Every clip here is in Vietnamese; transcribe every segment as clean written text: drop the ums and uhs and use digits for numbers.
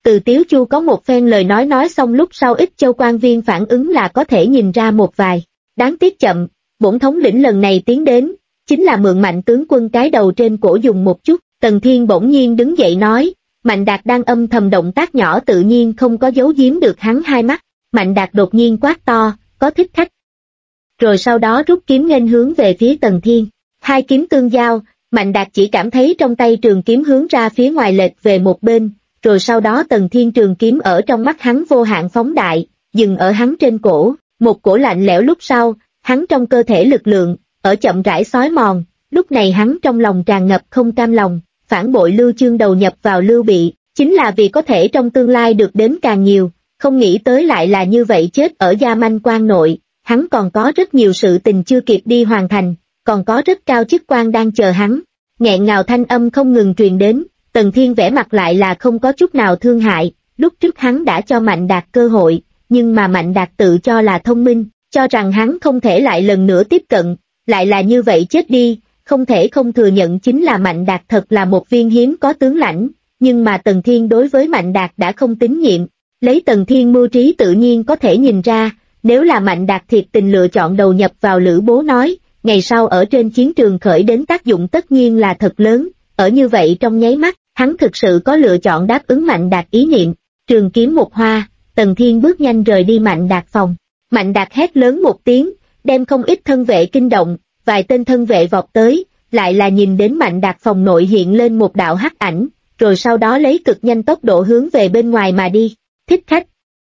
Từ Tiếu Chu có một phen lời nói xong lúc sau Ích Châu quan viên phản ứng là có thể nhìn ra một vài. Đáng tiếc chậm, bổn thống lĩnh lần này tiến đến, chính là mượn Mạnh tướng quân cái đầu trên cổ dùng một chút. Tần Thiên bỗng nhiên đứng dậy nói, Mạnh Đạt đang âm thầm động tác nhỏ tự nhiên không có giấu giếm được hắn hai mắt. Mạnh Đạt đột nhiên quát to, có thích khách. Rồi sau đó rút kiếm nghênh hướng về phía Tần Thiên. Hai kiếm tương giao, Mạnh Đạt chỉ cảm thấy trong tay trường kiếm hướng ra phía ngoài lệch về một bên, rồi sau đó Tần Thiên trường kiếm ở trong mắt hắn vô hạn phóng đại, dừng ở hắn trên cổ, một cổ lạnh lẽo lúc sau, hắn trong cơ thể lực lượng, ở chậm rãi xói mòn, lúc này hắn trong lòng tràn ngập không cam lòng, phản bội Lưu Chương đầu nhập vào Lưu Bị, chính là vì có thể trong tương lai được đến càng nhiều, không nghĩ tới lại là như vậy chết ở Gia Manh Quan nội, hắn còn có rất nhiều sự tình chưa kịp đi hoàn thành, còn có rất cao chức quan đang chờ hắn. Nghẹn ngào thanh âm không ngừng truyền đến, Tần Thiên vẻ mặt lại là không có chút nào thương hại, lúc trước hắn đã cho Mạnh Đạt cơ hội, nhưng mà Mạnh Đạt tự cho là thông minh, cho rằng hắn không thể lại lần nữa tiếp cận, lại là như vậy chết đi, không thể không thừa nhận chính là Mạnh Đạt thật là một viên hiếm có tướng lãnh, nhưng mà Tần Thiên đối với Mạnh Đạt đã không tín nhiệm, lấy Tần Thiên mưu trí tự nhiên có thể nhìn ra, nếu là Mạnh Đạt thiệt tình lựa chọn đầu nhập vào Lữ Bố nói, ngày sau ở trên chiến trường khởi đến tác dụng tất nhiên là thật lớn, ở như vậy trong nháy mắt, hắn thực sự có lựa chọn đáp ứng Mạnh Đạt ý niệm, trường kiếm một hoa, Tần Thiên bước nhanh rời đi Mạnh Đạt phòng. Mạnh Đạt hét lớn một tiếng, đem không ít thân vệ kinh động, vài tên thân vệ vọt tới, lại là nhìn đến Mạnh Đạt phòng nội hiện lên một đạo hắc ảnh, rồi sau đó lấy cực nhanh tốc độ hướng về bên ngoài mà đi. Thích khách.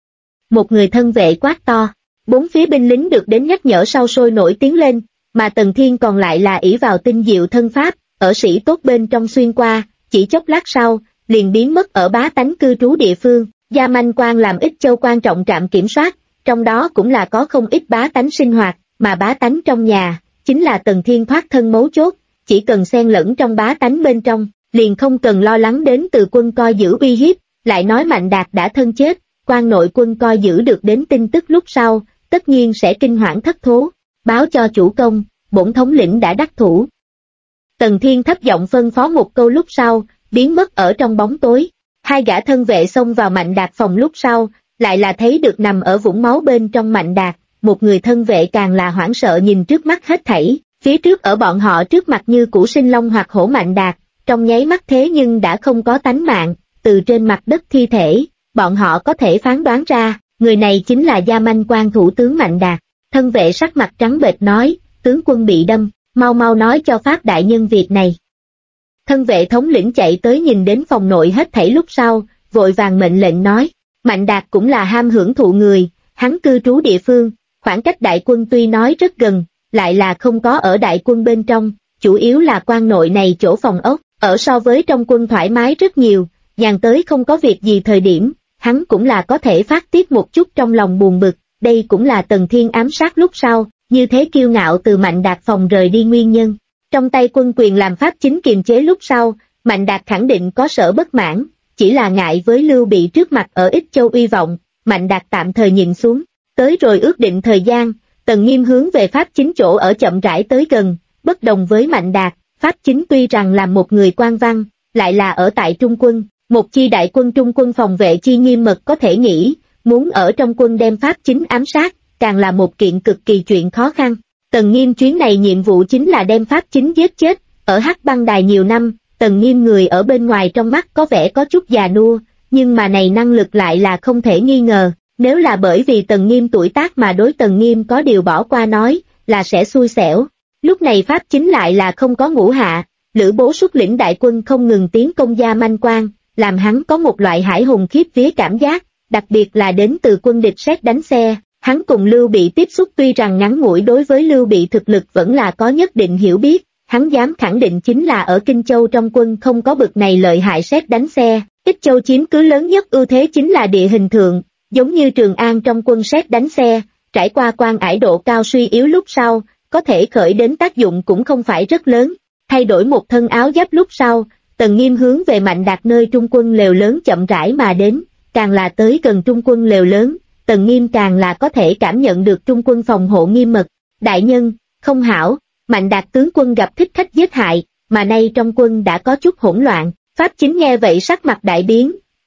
Một người thân vệ quát to, bốn phía binh lính được đến nhắc nhở sau sôi nổi tiến lên, mà Tần Thiên còn lại là ỷ vào tinh diệu thân pháp, ở sĩ tốt bên trong xuyên qua, chỉ chốc lát sau, liền biến mất ở bá tánh cư trú địa phương. Gia Manh Quan làm Ích Châu quan trọng trạm kiểm soát, trong đó cũng là có không ít bá tánh sinh hoạt, mà bá tánh trong nhà, chính là Tần Thiên thoát thân mấu chốt, chỉ cần xen lẫn trong bá tánh bên trong, liền không cần lo lắng đến từ quân coi giữ uy hiếp, lại nói Mạnh Đạt đã thân chết, quan nội quân coi giữ được đến tin tức lúc sau, tất nhiên sẽ kinh hoảng thất thố, báo cho chủ công, bổn thống lĩnh đã đắc thủ. Tần Thiên thấp giọng phân phó một câu lúc sau, biến mất ở trong bóng tối. Hai gã thân vệ xông vào Mạnh Đạt phòng lúc sau, lại là thấy được nằm ở vũng máu bên trong Mạnh Đạt, một người thân vệ càng là hoảng sợ nhìn trước mắt hết thảy, phía trước ở bọn họ trước mặt như củ sinh long hoặc hổ Mạnh Đạt, trong nháy mắt thế nhưng đã không có tánh mạng, từ trên mặt đất thi thể, bọn họ có thể phán đoán ra, người này chính là Gia Manh Quan thủ tướng Mạnh Đạt. Thân vệ sắc mặt trắng bệch nói, tướng quân bị đâm, mau mau nói cho Pháp đại nhân việc này. Thân vệ thống lĩnh chạy tới nhìn đến phòng nội hết thảy lúc sau, vội vàng mệnh lệnh nói, Mạnh Đạt cũng là ham hưởng thụ người, hắn cư trú địa phương, khoảng cách đại quân tuy nói rất gần, lại là không có ở đại quân bên trong, chủ yếu là quan nội này chỗ phòng ốc, ở so với trong quân thoải mái rất nhiều, nhàn tới không có việc gì thời điểm, hắn cũng là có thể phát tiết một chút trong lòng buồn bực, đây cũng là Tần Thiên ám sát lúc sau, như thế kiêu ngạo từ Mạnh Đạt phòng rời đi nguyên nhân. Trong tay quân quyền làm pháp chính kiềm chế lúc sau, Mạnh Đạt khẳng định có sở bất mãn, chỉ là ngại với Lưu Bị trước mặt ở Ích Châu uy vọng, Mạnh Đạt tạm thời nhìn xuống, tới rồi ước định thời gian, Tần Nghiêm hướng về pháp chính chỗ ở chậm rãi tới gần, bất đồng với Mạnh Đạt, pháp chính tuy rằng là một người quan văn, lại là ở tại Trung quân, một chi đại quân Trung quân phòng vệ chi nghiêm mật có thể nghĩ, muốn ở trong quân đem pháp chính ám sát, càng là một kiện cực kỳ chuyện khó khăn. Tần Nghiêm chuyến này nhiệm vụ chính là đem pháp chính giết chết, ở Hắc Băng Đài nhiều năm, Tần Nghiêm người ở bên ngoài trong mắt có vẻ có chút già nua, nhưng mà này năng lực lại là không thể nghi ngờ, nếu là bởi vì Tần Nghiêm tuổi tác mà đối Tần Nghiêm có điều bỏ qua nói, là sẽ xui xẻo. Lúc này pháp chính lại là không có ngũ hạ, Lữ Bố xuất lĩnh đại quân không ngừng tiến công Gia Manh Quan, làm hắn có một loại hải hùng khiếp vía cảm giác, đặc biệt là đến từ quân địch sét đánh xe. Hắn cùng Lưu Bị tiếp xúc tuy rằng ngắn ngủi đối với Lưu Bị thực lực vẫn là có nhất định hiểu biết, hắn dám khẳng định chính là ở Kinh Châu trong quân không có bực này lợi hại sét đánh xe, Ích Châu chiếm cứ lớn nhất ưu thế chính là địa hình thượng, giống như Trường An trong quân sét đánh xe, trải qua quan ải độ cao suy yếu lúc sau, có thể khởi đến tác dụng cũng không phải rất lớn, thay đổi một thân áo giáp lúc sau, Tần Nghiêm hướng về Mạnh Đạt nơi trung quân lều lớn chậm rãi mà đến, càng là tới gần trung quân lều lớn. Tần Nghiêm càng là có thể cảm nhận được trung quân phòng hộ nghiêm mật. Đại nhân, không hảo, Mạnh Đạt tướng quân gặp thích khách giết hại, mà nay trong quân đã có chút hỗn loạn. Pháp chính nghe vậy sắc mặt đại biến,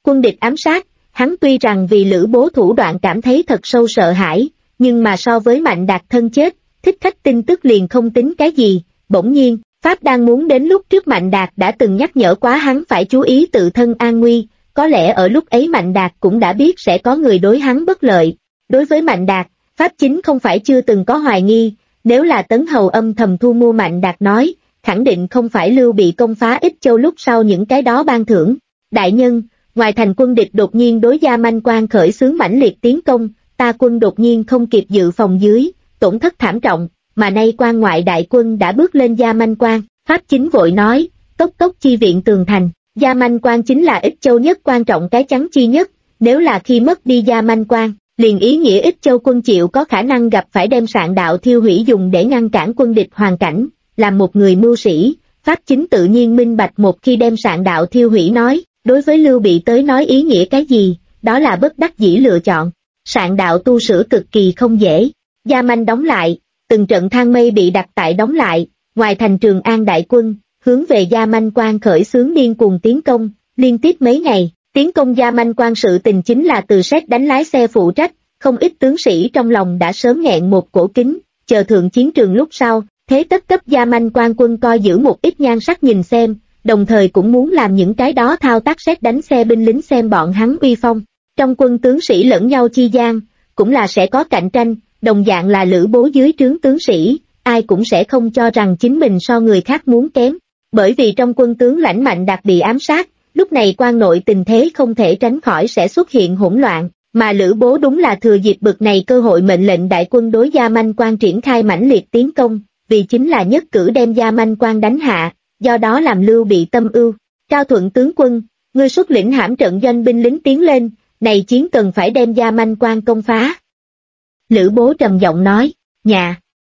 Quân địch ám sát, hắn tuy rằng vì Lữ Bố thủ đoạn cảm thấy thật sâu sợ hãi, nhưng mà so với Mạnh Đạt thân chết, thích khách tin tức liền không tính cái gì. Bỗng nhiên, Pháp đang muốn đến lúc trước Mạnh Đạt đã từng nhắc nhở quá hắn phải chú ý tự thân an nguy, có lẽ ở lúc ấy Mạnh Đạt cũng đã biết sẽ có người đối hắn bất lợi. Đối với Mạnh Đạt, Pháp chính không phải chưa từng có hoài nghi, nếu là Tấn Hầu âm thầm thu mua Mạnh Đạt nói, khẳng định không phải Lưu Bị công phá Ích Châu lúc sau những cái đó ban thưởng. Đại nhân, ngoài thành quân địch đột nhiên đối Gia Manh Quan khởi xướng mãnh liệt tiến công, ta quân đột nhiên không kịp dự phòng dưới, tổn thất thảm trọng, mà nay quan ngoại đại quân đã bước lên Gia Manh Quan. Pháp chính vội nói, tốc tốc chi viện tường thành. Gia Manh Quan chính là Ích Châu nhất quan trọng cái chắn chi nhất, nếu là khi mất đi Gia Manh Quan, liền ý nghĩa Ích Châu quân Triệu có khả năng gặp phải đem sạn đạo thiêu hủy dùng để ngăn cản quân địch hoàn cảnh. Làm một người mưu sĩ, Pháp chính tự nhiên minh bạch một khi đem sạn đạo thiêu hủy nói, đối với Lưu Bị tới nói ý nghĩa cái gì, đó là bất đắc dĩ lựa chọn. Sạn đạo tu sửa cực kỳ không dễ, Gia Manh đóng lại, từng trận thang mây bị đặt tại đóng lại, ngoài thành Trường An đại quân, hướng về Gia Manh Quan khởi xướng điên cuồng tiến công, liên tiếp mấy ngày, tiến công Gia Manh Quan sự tình chính là từ sét đánh lái xe phụ trách, không ít tướng sĩ trong lòng đã sớm nghẹn một cổ kính, chờ thượng chiến trường lúc sau, thế tất cấp Gia Manh Quan quân coi giữ một ít nhan sắc nhìn xem, đồng thời cũng muốn làm những cái đó thao tác sét đánh xe binh lính xem bọn hắn uy phong. Trong quân tướng sĩ lẫn nhau chi gian, cũng là sẽ có cạnh tranh, đồng dạng là Lữ Bố dưới trướng tướng sĩ, ai cũng sẽ không cho rằng chính mình so người khác muốn kém. Bởi vì trong quân tướng lãnh Mạnh Đạt bị ám sát, lúc này quan nội tình thế không thể tránh khỏi sẽ xuất hiện hỗn loạn, mà Lữ Bố đúng là thừa dịp bực này cơ hội mệnh lệnh đại quân đối Gia Manh Quan triển khai mãnh liệt tiến công, vì chính là nhất cử đem Gia Manh Quan đánh hạ, do đó làm Lưu Bị tâm ưu. Cao Thuận tướng quân, ngươi xuất lĩnh hãm trận doanh binh lính tiến lên, này chiến cần phải đem Gia Manh Quan công phá. Lữ Bố trầm giọng nói, dạ.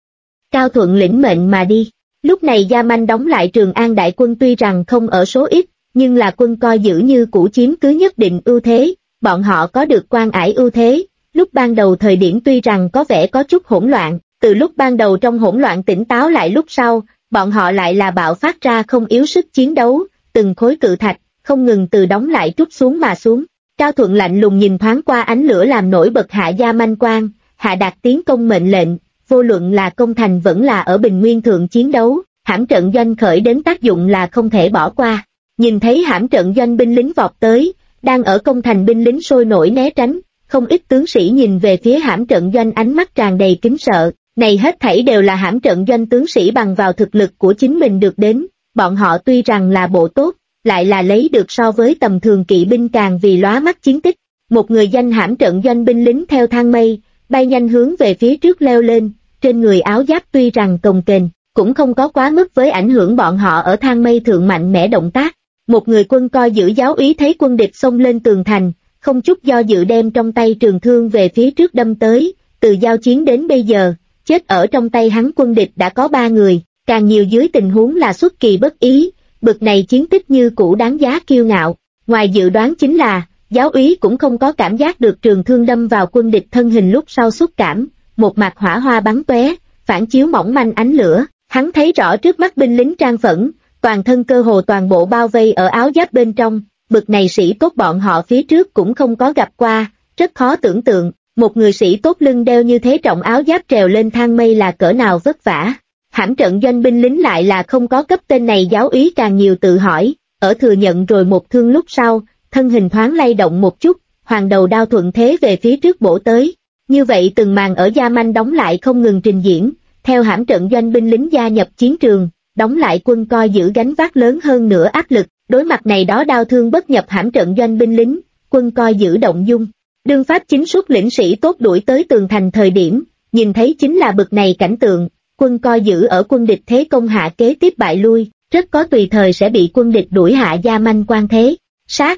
Cao Thuận lĩnh mệnh mà đi. Lúc này Gia Manh đóng lại Trường An đại quân tuy rằng không ở số ít, nhưng là quân coi giữ như cũ chiếm cứ nhất định ưu thế, bọn họ có được quan ải ưu thế, lúc ban đầu thời điểm tuy rằng có vẻ có chút hỗn loạn, từ lúc ban đầu trong hỗn loạn tỉnh táo lại lúc sau, bọn họ lại là bạo phát ra không yếu sức chiến đấu, từng khối cự thạch, không ngừng từ đóng lại trút xuống mà xuống. Cao Thuận lạnh lùng nhìn thoáng qua ánh lửa làm nổi bật hạ Gia Manh Quan, hạ đạt tiến công mệnh lệnh, vô luận là công thành vẫn là ở Bình Nguyên thượng chiến đấu, hãm trận doanh khởi đến tác dụng là không thể bỏ qua. Nhìn thấy hãm trận doanh binh lính vọt tới, đang ở công thành binh lính sôi nổi né tránh, không ít tướng sĩ nhìn về phía hãm trận doanh ánh mắt tràn đầy kính sợ, này hết thảy đều là hãm trận doanh tướng sĩ bằng vào thực lực của chính mình được đến, bọn họ tuy rằng là bộ tốt, lại là lấy được so với tầm thường kỵ binh càng vì lóa mắt chiến tích. Một người danh hãm trận doanh binh lính theo thang mây, bay nhanh hướng về phía trước leo lên, trên người áo giáp tuy rằng cồng kềnh, cũng không có quá mức với ảnh hưởng bọn họ ở thang mây thượng mạnh mẽ động tác. Một người quân coi giữ giáo úy thấy quân địch xông lên tường thành, không chút do dự đem trong tay trường thương về phía trước đâm tới, từ giao chiến đến bây giờ, chết ở trong tay hắn quân địch đã có 3 người, càng nhiều dưới tình huống là xuất kỳ bất ý, bực này chiến tích như cũ đáng giá kiêu ngạo. Ngoài dự đoán chính là, giáo úy cũng không có cảm giác được trường thương đâm vào quân địch thân hình lúc sau xúc cảm, một mặt hỏa hoa bắn tóe, phản chiếu mỏng manh ánh lửa, hắn thấy rõ trước mắt binh lính trang phẫn, toàn thân cơ hồ toàn bộ bao vây ở áo giáp bên trong, bực này sĩ tốt bọn họ phía trước cũng không có gặp qua, rất khó tưởng tượng, một người sĩ tốt lưng đeo như thế trọng áo giáp trèo lên thang mây là cỡ nào vất vả. Hãm trận doanh binh lính lại là không có cấp tên này giáo úy càng nhiều tự hỏi, ở thừa nhận rồi một thương lúc sau, thân hình thoáng lay động một chút, hoàng đầu đao thuận thế về phía trước bổ tới. Như vậy từng màn ở Gia Manh đóng lại không ngừng trình diễn, theo hãm trận doanh binh lính gia nhập chiến trường, đóng lại quân coi giữ gánh vác lớn hơn nữa áp lực, đối mặt này đó đao thương bất nhập hãm trận doanh binh lính, quân coi giữ động dung. Đương Pháp chính xuất lĩnh sĩ tốt đuổi tới tường thành thời điểm, nhìn thấy chính là bực này cảnh tượng, quân coi giữ ở quân địch thế công hạ kế tiếp bại lui, rất có tùy thời sẽ bị quân địch đuổi hạ Gia Manh Quan thế. Sát!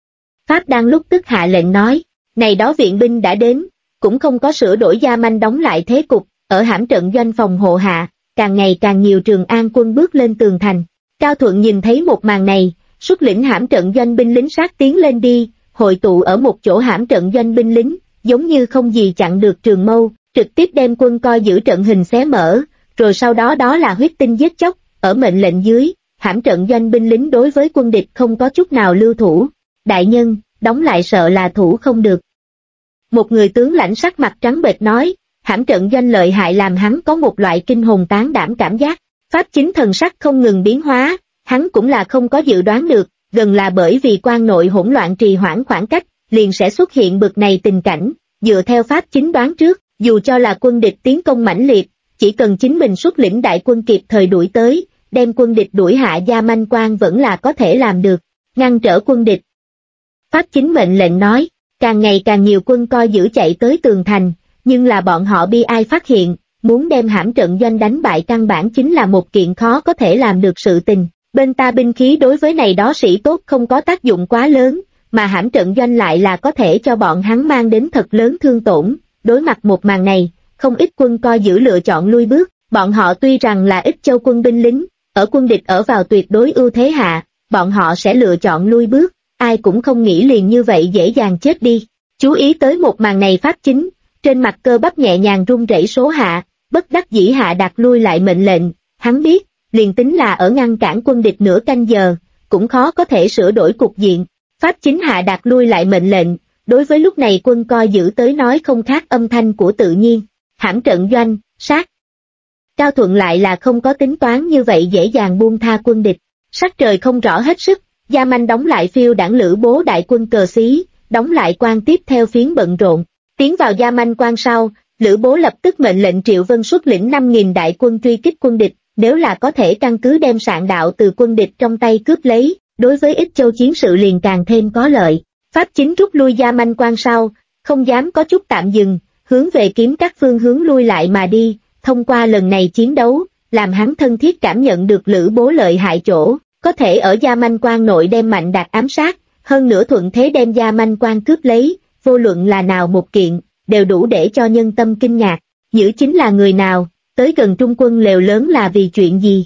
Pháp đang lúc tức hạ lệnh nói, này đó viện binh đã đến, cũng không có sửa đổi Gia Manh đóng lại thế cục, ở hãm trận doanh phòng hộ hạ, càng ngày càng nhiều Trường An quân bước lên tường thành. Cao Thuận nhìn thấy một màn này, xuất lĩnh hãm trận doanh binh lính sát tiến lên đi, hội tụ ở một chỗ hãm trận doanh binh lính, giống như không gì chặn được trường mâu, trực tiếp đem quân coi giữ trận hình xé mở, rồi sau đó đó là huyết tinh giết chóc, ở mệnh lệnh dưới, hãm trận doanh binh lính đối với quân địch không có chút nào lưu thủ. Đại nhân, đóng lại sợ là thủ không được. Một người tướng lãnh sắc mặt trắng bệch nói, hãm trận doanh lợi hại làm hắn có một loại kinh hồn tán đảm cảm giác. Pháp Chính thần sắc không ngừng biến hóa, hắn cũng là không có dự đoán được, gần là bởi vì quan nội hỗn loạn trì hoãn khoảng cách, liền sẽ xuất hiện bực này tình cảnh. Dựa theo Pháp Chính đoán trước, dù cho là quân địch tiến công mãnh liệt, chỉ cần chính mình xuất lĩnh đại quân kịp thời đuổi tới, đem quân địch đuổi hạ Gia Manh Quan vẫn là có thể làm được, ngăn trở quân địch. Pháp Chính mệnh lệnh nói, càng ngày càng nhiều quân coi giữ chạy tới tường thành, nhưng là bọn họ bi ai phát hiện, muốn đem hãm trận doanh đánh bại căn bản chính là một kiện khó có thể làm được sự tình. Bên ta binh khí đối với này đó sĩ tốt không có tác dụng quá lớn, mà hãm trận doanh lại là có thể cho bọn hắn mang đến thật lớn thương tổn. Đối mặt một màn này, không ít quân coi giữ lựa chọn lui bước, bọn họ tuy rằng là ít châu quân binh lính, ở quân địch ở vào tuyệt đối ưu thế hạ, bọn họ sẽ lựa chọn lui bước, ai cũng không nghĩ liền như vậy dễ dàng chết đi. Chú ý tới một màn này Pháp Chính, trên mặt cơ bắp nhẹ nhàng run rẩy số hạ, bất đắc dĩ hạ đặt lui lại mệnh lệnh, hắn biết, liền tính là ở ngăn cản quân địch nửa canh giờ, cũng khó có thể sửa đổi cục diện. Pháp Chính hạ đặt lui lại mệnh lệnh, đối với lúc này quân coi giữ tới nói không khác âm thanh của tự nhiên, hãm trận doanh, sát. Cao Thuận lại là không có tính toán như vậy dễ dàng buông tha quân địch, sắc trời không rõ hết sức, Gia Manh đóng lại phiêu đảng Lữ Bố đại quân cờ xí, đóng lại quan tiếp theo phiến bận rộn, tiến vào Gia Manh Quan sau, Lữ Bố lập tức mệnh lệnh Triệu Vân xuất lĩnh 5.000 đại quân truy kích quân địch, nếu là có thể căn cứ đem sạn đạo từ quân địch trong tay cướp lấy, đối với Ích Châu chiến sự liền càng thêm có lợi. Pháp Chính rút lui Gia Manh Quan sau, không dám có chút tạm dừng, hướng về kiếm các phương hướng lui lại mà đi, thông qua lần này chiến đấu, làm hắn thân thiết cảm nhận được Lữ Bố lợi hại chỗ, có thể ở Gia Manh Quan nội đem mạnh đạt ám sát, hơn nữa thuận thế đem Gia Manh Quan cướp lấy, vô luận là nào một kiện, đều đủ để cho nhân tâm kinh ngạc, giữ chính là người nào, tới gần trung quân lều lớn là vì chuyện gì?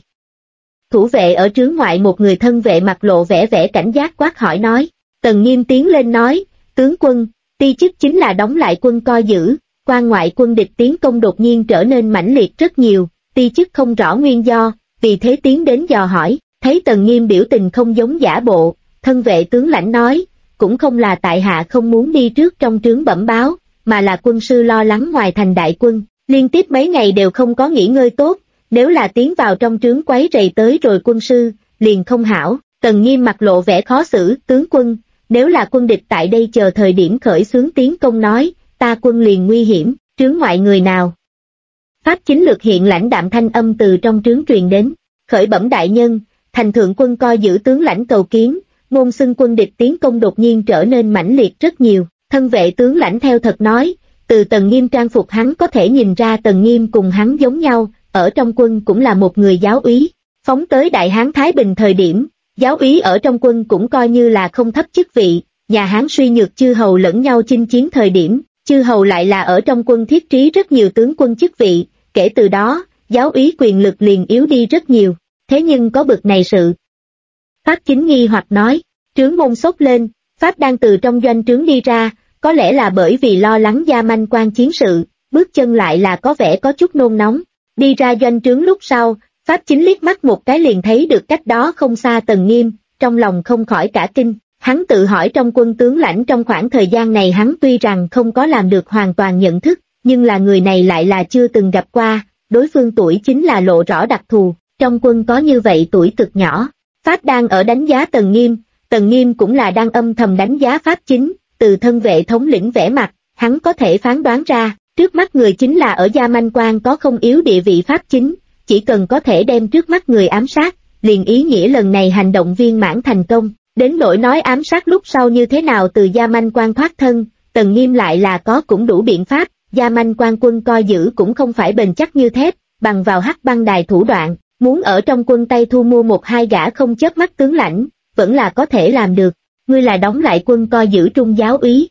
Thủ vệ ở trướng ngoại một người thân vệ mặt lộ vẻ vẻ cảnh giác quát hỏi nói, Tần Nghiêm tiến lên nói, tướng quân, ti chức chính là đóng lại quân coi giữ, quan ngoại quân địch tiến công đột nhiên trở nên mãnh liệt rất nhiều, ti chức không rõ nguyên do, vì thế tiến đến dò hỏi, thấy Tần Nghiêm biểu tình không giống giả bộ, thân vệ tướng lãnh nói, cũng không là tại hạ không muốn đi trước trong trướng bẩm báo, mà là quân sư lo lắng ngoài thành đại quân, liên tiếp mấy ngày đều không có nghỉ ngơi tốt, nếu là tiến vào trong trướng quấy rầy tới rồi quân sư, liền không hảo. Tần Nghiêm mặt lộ vẻ khó xử, tướng quân, nếu là quân địch tại đây chờ thời điểm khởi xướng tiến công nói, ta quân liền nguy hiểm, trướng ngoại người nào? Pháp Chính lược hiện lãnh đạm thanh âm từ trong trướng truyền đến, khởi bẩm đại nhân, thành thượng quân coi giữ tướng lãnh cầu kiến, ngôn xưng quân địch tiến công đột nhiên trở nên mãnh liệt rất nhiều, thân vệ tướng lãnh theo thật nói, từ Tần Nghiêm trang phục hắn có thể nhìn ra Tần Nghiêm cùng hắn giống nhau, ở trong quân cũng là một người giáo úy, phóng tới Đại Hán Thái Bình thời điểm, giáo úy ở trong quân cũng coi như là không thấp chức vị, nhà Hán suy nhược chư hầu lẫn nhau chinh chiến thời điểm, chư hầu lại là ở trong quân thiết trí rất nhiều tướng quân chức vị, kể từ đó, giáo úy quyền lực liền yếu đi rất nhiều, thế nhưng có bực này sự. Pháp Chính nghi hoặc nói, trướng môn sốt lên, Pháp đang từ trong doanh trướng đi ra, có lẽ là bởi vì lo lắng Gia Manh Quan chiến sự, bước chân lại là có vẻ có chút nôn nóng, đi ra doanh trướng lúc sau, Pháp Chính liếc mắt một cái liền thấy được cách đó không xa Tần Nghiêm, trong lòng không khỏi cả kinh, hắn tự hỏi trong quân tướng lãnh trong khoảng thời gian này hắn tuy rằng không có làm được hoàn toàn nhận thức, nhưng là người này lại là chưa từng gặp qua, đối phương tuổi chính là lộ rõ đặc thù, trong quân có như vậy tuổi cực nhỏ. Pháp đang ở đánh giá Tần Nghiêm cũng là đang âm thầm đánh giá Pháp Chính, từ thân vệ thống lĩnh vẻ mặt, hắn có thể phán đoán ra, trước mắt người chính là ở Gia Manh Quan có không yếu địa vị Pháp Chính, chỉ cần có thể đem trước mắt người ám sát, liền ý nghĩa lần này hành động viên mãn thành công, đến nỗi nói ám sát lúc sau như thế nào từ Gia Manh Quan thoát thân, Tần Nghiêm lại là có cũng đủ biện pháp, Gia Manh Quan quân coi giữ cũng không phải bền chắc như thép, bằng vào hắc băng đài thủ đoạn, muốn ở trong quân Tây thu mua một hai gã không chớp mắt tướng lãnh, vẫn là có thể làm được, ngươi là đóng lại quân coi giữ trung giáo úy.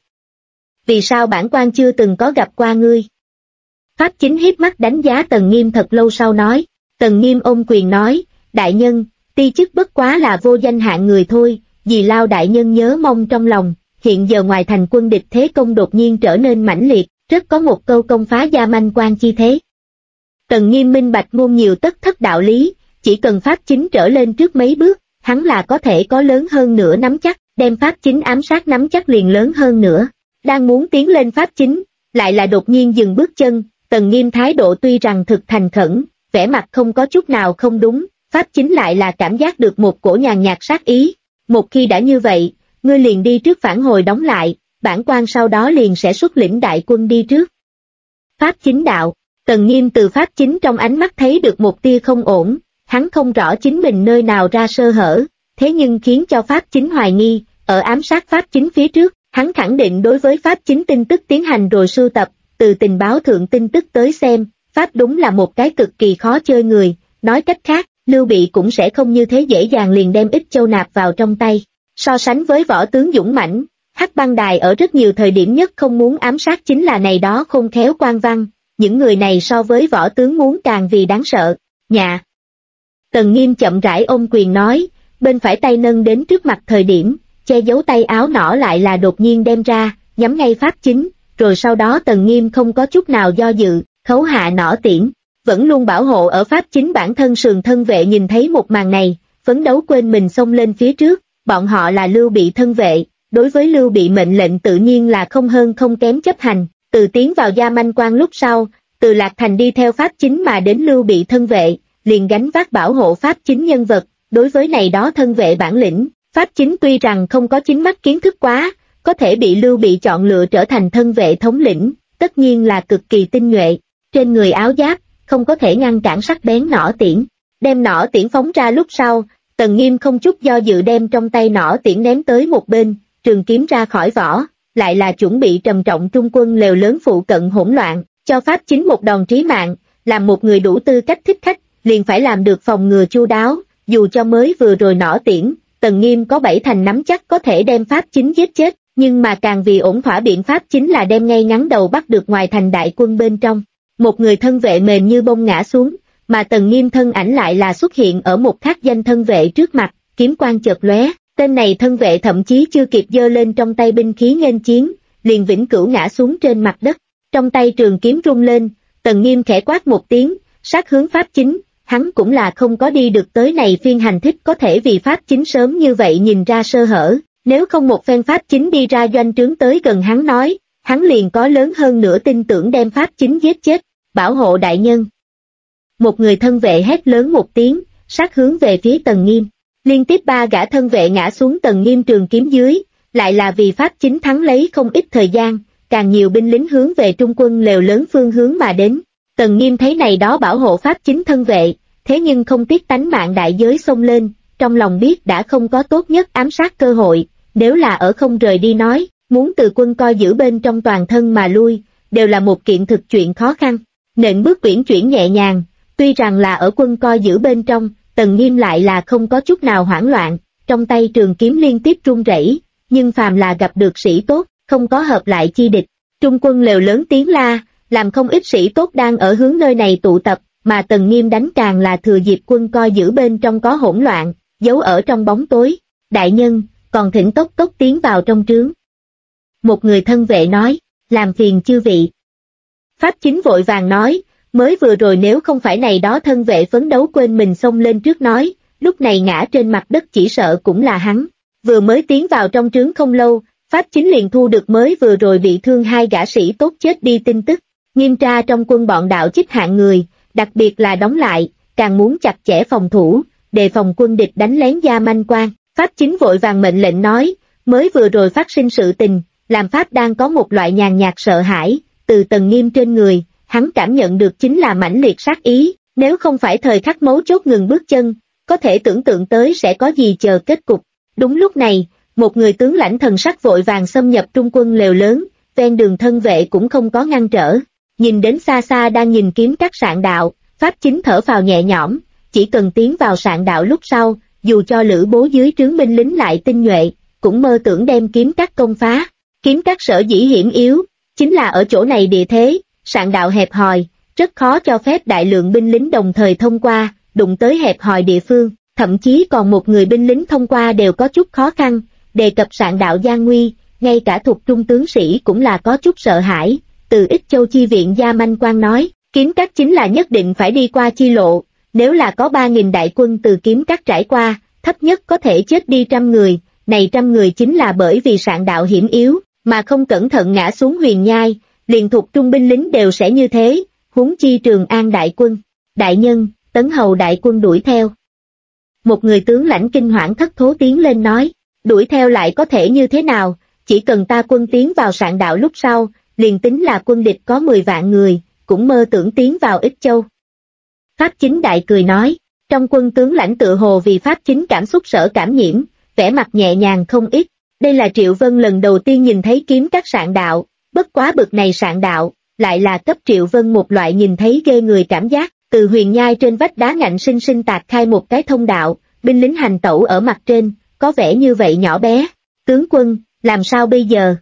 Vì sao bản quan chưa từng có gặp qua ngươi? Pháp Chính hiếp mắt đánh giá Tần Nghiêm thật lâu sau nói, Tần Nghiêm ôm quyền nói, đại nhân, ti chức bất quá là vô danh hạng người thôi, vì lao đại nhân nhớ mong trong lòng, hiện giờ ngoài thành quân địch thế công đột nhiên trở nên mãnh liệt, rất có một câu công phá Gia Manh Quan chi thế. Tần Nghiêm minh bạch ngôn nhiều tất thất đạo lý, chỉ cần Pháp Chính trở lên trước mấy bước, hắn là có thể có lớn hơn nữa nắm chắc, đem pháp chính ám sát nắm chắc liền lớn hơn nữa. Đang muốn tiến lên pháp chính, lại là đột nhiên dừng bước chân, Tần Nghiêm thái độ tuy rằng thực thành khẩn, vẻ mặt không có chút nào không đúng, pháp chính lại là cảm giác được một cổ nhàn nhạt sát ý. Một khi đã như vậy, ngươi liền đi trước phản hồi đóng lại, bản quan sau đó liền sẽ xuất lĩnh đại quân đi trước. Pháp chính đạo, Tần Nghiêm từ pháp chính trong ánh mắt thấy được một tia không ổn, hắn không rõ chính mình nơi nào ra sơ hở, thế nhưng khiến cho pháp chính hoài nghi, ở ám sát pháp chính phía trước, hắn khẳng định đối với pháp chính tin tức tiến hành rồi sưu tập, từ tình báo thượng tin tức tới xem, pháp đúng là một cái cực kỳ khó chơi người, nói cách khác, Lưu Bị cũng sẽ không như thế dễ dàng liền đem Ích Châu nạp vào trong tay. So sánh với võ tướng dũng mãnh, Hắc Băng Đài ở rất nhiều thời điểm nhất không muốn ám sát chính là này đó khôn khéo quan văn, những người này so với võ tướng muốn càng vì đáng sợ. Nhà Tần Nghiêm chậm rãi ôm quyền nói, bên phải tay nâng đến trước mặt thời điểm, che giấu tay áo nỏ lại là đột nhiên đem ra, nhắm ngay pháp chính, rồi sau đó Tần Nghiêm không có chút nào do dự, khấu hạ nỏ tiễn. Vẫn luôn bảo hộ ở pháp chính bản thân sườn thân vệ nhìn thấy một màn này, phấn đấu quên mình xông lên phía trước, bọn họ là Lưu Bị thân vệ, đối với Lưu Bị mệnh lệnh tự nhiên là không hơn không kém chấp hành, từ tiến vào Gia Manh Quan lúc sau, từ Lạc Thành đi theo pháp chính mà đến Lưu Bị thân vệ, liền gánh vác bảo hộ pháp chính nhân vật, đối với này đó thân vệ bản lĩnh, pháp chính tuy rằng không có chính mắt kiến thức quá, có thể bị Lưu Bị chọn lựa trở thành thân vệ thống lĩnh, tất nhiên là cực kỳ tinh nhuệ, trên người áo giáp, không có thể ngăn cản sắc bén nỏ tiễn. Đem nỏ tiễn phóng ra lúc sau, Tần Nghiêm không chút do dự đem trong tay nỏ tiễn ném tới một bên, trường kiếm ra khỏi vỏ, lại là chuẩn bị trầm trọng trung quân lều lớn phụ cận hỗn loạn, cho pháp chính một đòn trí mạng, làm một người đủ tư cách thích khách, liền phải làm được phòng ngừa chu đáo, dù cho mới vừa rồi nỏ tiễn, Tần Nghiêm có 7 thành nắm chắc có thể đem pháp chính giết chết, nhưng mà càng vì ổn thỏa biện pháp chính là đem ngay ngắn đầu bắt được ngoài thành đại quân bên trong. Một người thân vệ mềm như bông ngã xuống, mà Tần Nghiêm thân ảnh lại là xuất hiện ở một khác danh thân vệ trước mặt, kiếm quang chợt lóe, tên này thân vệ thậm chí chưa kịp giơ lên trong tay binh khí nghênh chiến, liền vĩnh cửu ngã xuống trên mặt đất, trong tay trường kiếm rung lên, Tần Nghiêm khẽ quát một tiếng, sát hướng pháp chính, hắn cũng là không có đi được tới này phiên hành thích có thể vì pháp chính sớm như vậy nhìn ra sơ hở, nếu không một phen pháp chính đi ra doanh trướng tới gần hắn nói, hắn liền có lớn hơn nữa tin tưởng đem pháp chính giết chết, bảo hộ đại nhân. Một người thân vệ hét lớn một tiếng, sát hướng về phía Tần Nghiêm, liên tiếp 3 gã thân vệ ngã xuống Tần Nghiêm trường kiếm dưới, lại là vì pháp chính thắng lấy không ít thời gian, càng nhiều binh lính hướng về trung quân lều lớn phương hướng mà đến. Tần Nghiêm thấy này đó bảo hộ pháp chính thân vệ, thế nhưng không tiếc tánh mạng đại giới xông lên, trong lòng biết đã không có tốt nhất ám sát cơ hội, nếu là ở không rời đi nói, muốn từ quân coi giữ bên trong toàn thân mà lui, đều là một kiện thực chuyện khó khăn. Nện bước uyển chuyển nhẹ nhàng, tuy rằng là ở quân coi giữ bên trong, Tần Nghiêm lại là không có chút nào hoảng loạn, trong tay trường kiếm liên tiếp run rẩy, nhưng phàm là gặp được sĩ tốt, không có hợp lại chi địch. Trung quân lều lớn tiếng la, làm không ít sĩ tốt đang ở hướng nơi này tụ tập, mà Tần Nghiêm đánh càng là thừa dịp quân coi giữ bên trong có hỗn loạn, giấu ở trong bóng tối. Đại nhân, còn thỉnh tốc tốc tiến vào trong trướng. Một người thân vệ nói, làm phiền chư vị. Pháp chính vội vàng nói, mới vừa rồi nếu không phải này đó thân vệ phấn đấu quên mình xông lên trước nói, lúc này ngã trên mặt đất chỉ sợ cũng là hắn. Vừa mới tiến vào trong trướng không lâu, Pháp chính liền thu được mới vừa rồi bị thương 2 gã sĩ tốt chết đi tin tức. Nghiêm tra trong quân bọn đạo chích hạng người, đặc biệt là đóng lại, càng muốn chặt chẽ phòng thủ, đề phòng quân địch đánh lén Gia Manh Quan. Pháp chính vội vàng mệnh lệnh nói, mới vừa rồi phát sinh sự tình, làm Pháp đang có một loại nhàn nhạt sợ hãi, từ Tần Nghiêm trên người, hắn cảm nhận được chính là mãnh liệt sát ý, nếu không phải thời khắc mấu chốt ngừng bước chân, có thể tưởng tượng tới sẽ có gì chờ kết cục. Đúng lúc này, một người tướng lãnh thần sắc vội vàng xâm nhập trung quân lều lớn, ven đường thân vệ cũng không có ngăn trở. Nhìn đến xa xa đang nhìn kiếm các sạn đạo, Pháp chính thở phào nhẹ nhõm, chỉ cần tiến vào sạn đạo lúc sau, dù cho Lữ Bố dưới trướng binh lính lại tinh nhuệ, cũng mơ tưởng đem kiếm các công phá. Kiếm các sở dĩ hiểm yếu, chính là ở chỗ này địa thế, sạn đạo hẹp hòi, rất khó cho phép đại lượng binh lính đồng thời thông qua, đụng tới hẹp hòi địa phương, thậm chí còn một người binh lính thông qua đều có chút khó khăn, đề cập sạn đạo gian nguy, ngay cả thuộc trung tướng sĩ cũng là có chút sợ hãi. Từ Ích Châu chi viện Gia Manh Quan nói, kiếm các chính là nhất định phải đi qua chi lộ, nếu là có 3.000 đại quân từ kiếm các trải qua, thấp nhất có thể chết đi 100 người, này 100 người chính là bởi vì sạn đạo hiểm yếu, mà không cẩn thận ngã xuống huyền nhai, liền thuộc trung binh lính đều sẽ như thế, huống chi Trường An đại quân. Đại nhân, Tấn Hầu đại quân đuổi theo. Một người tướng lãnh kinh hoảng thất thố tiến lên nói, đuổi theo lại có thể như thế nào, chỉ cần ta quân tiến vào sạn đạo lúc sau, liền tính là quân địch có 10 vạn người, cũng mơ tưởng tiến vào Ích Châu. Pháp Chính Đại cười nói, trong quân tướng lãnh tự hồ vì Pháp Chính cảm xúc sở cảm nhiễm, vẻ mặt nhẹ nhàng không ít, đây là Triệu Vân lần đầu tiên nhìn thấy kiếm các sạn đạo, bất quá bực này sạn đạo, lại là cấp Triệu Vân một loại nhìn thấy ghê người cảm giác, từ huyền nhai trên vách đá ngạnh sinh sinh tạc khai một cái thông đạo, binh lính hành tẩu ở mặt trên, có vẻ như vậy nhỏ bé. Tướng quân, làm sao bây giờ?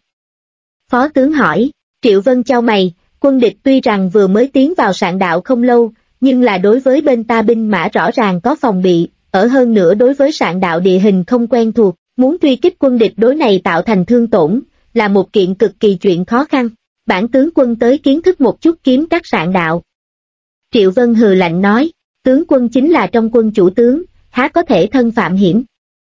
Phó tướng hỏi. Triệu Vân chau mày, quân địch tuy rằng vừa mới tiến vào sạn đạo không lâu, nhưng là đối với bên ta binh mã rõ ràng có phòng bị, ở hơn nữa đối với sạn đạo địa hình không quen thuộc, muốn truy kích quân địch đối này tạo thành thương tổn, là một kiện cực kỳ chuyện khó khăn. Bản tướng quân tới kiến thức một chút kiếm các sạn đạo. Triệu Vân hừ lạnh nói, tướng quân chính là trong quân chủ tướng, há có thể thân phạm hiểm.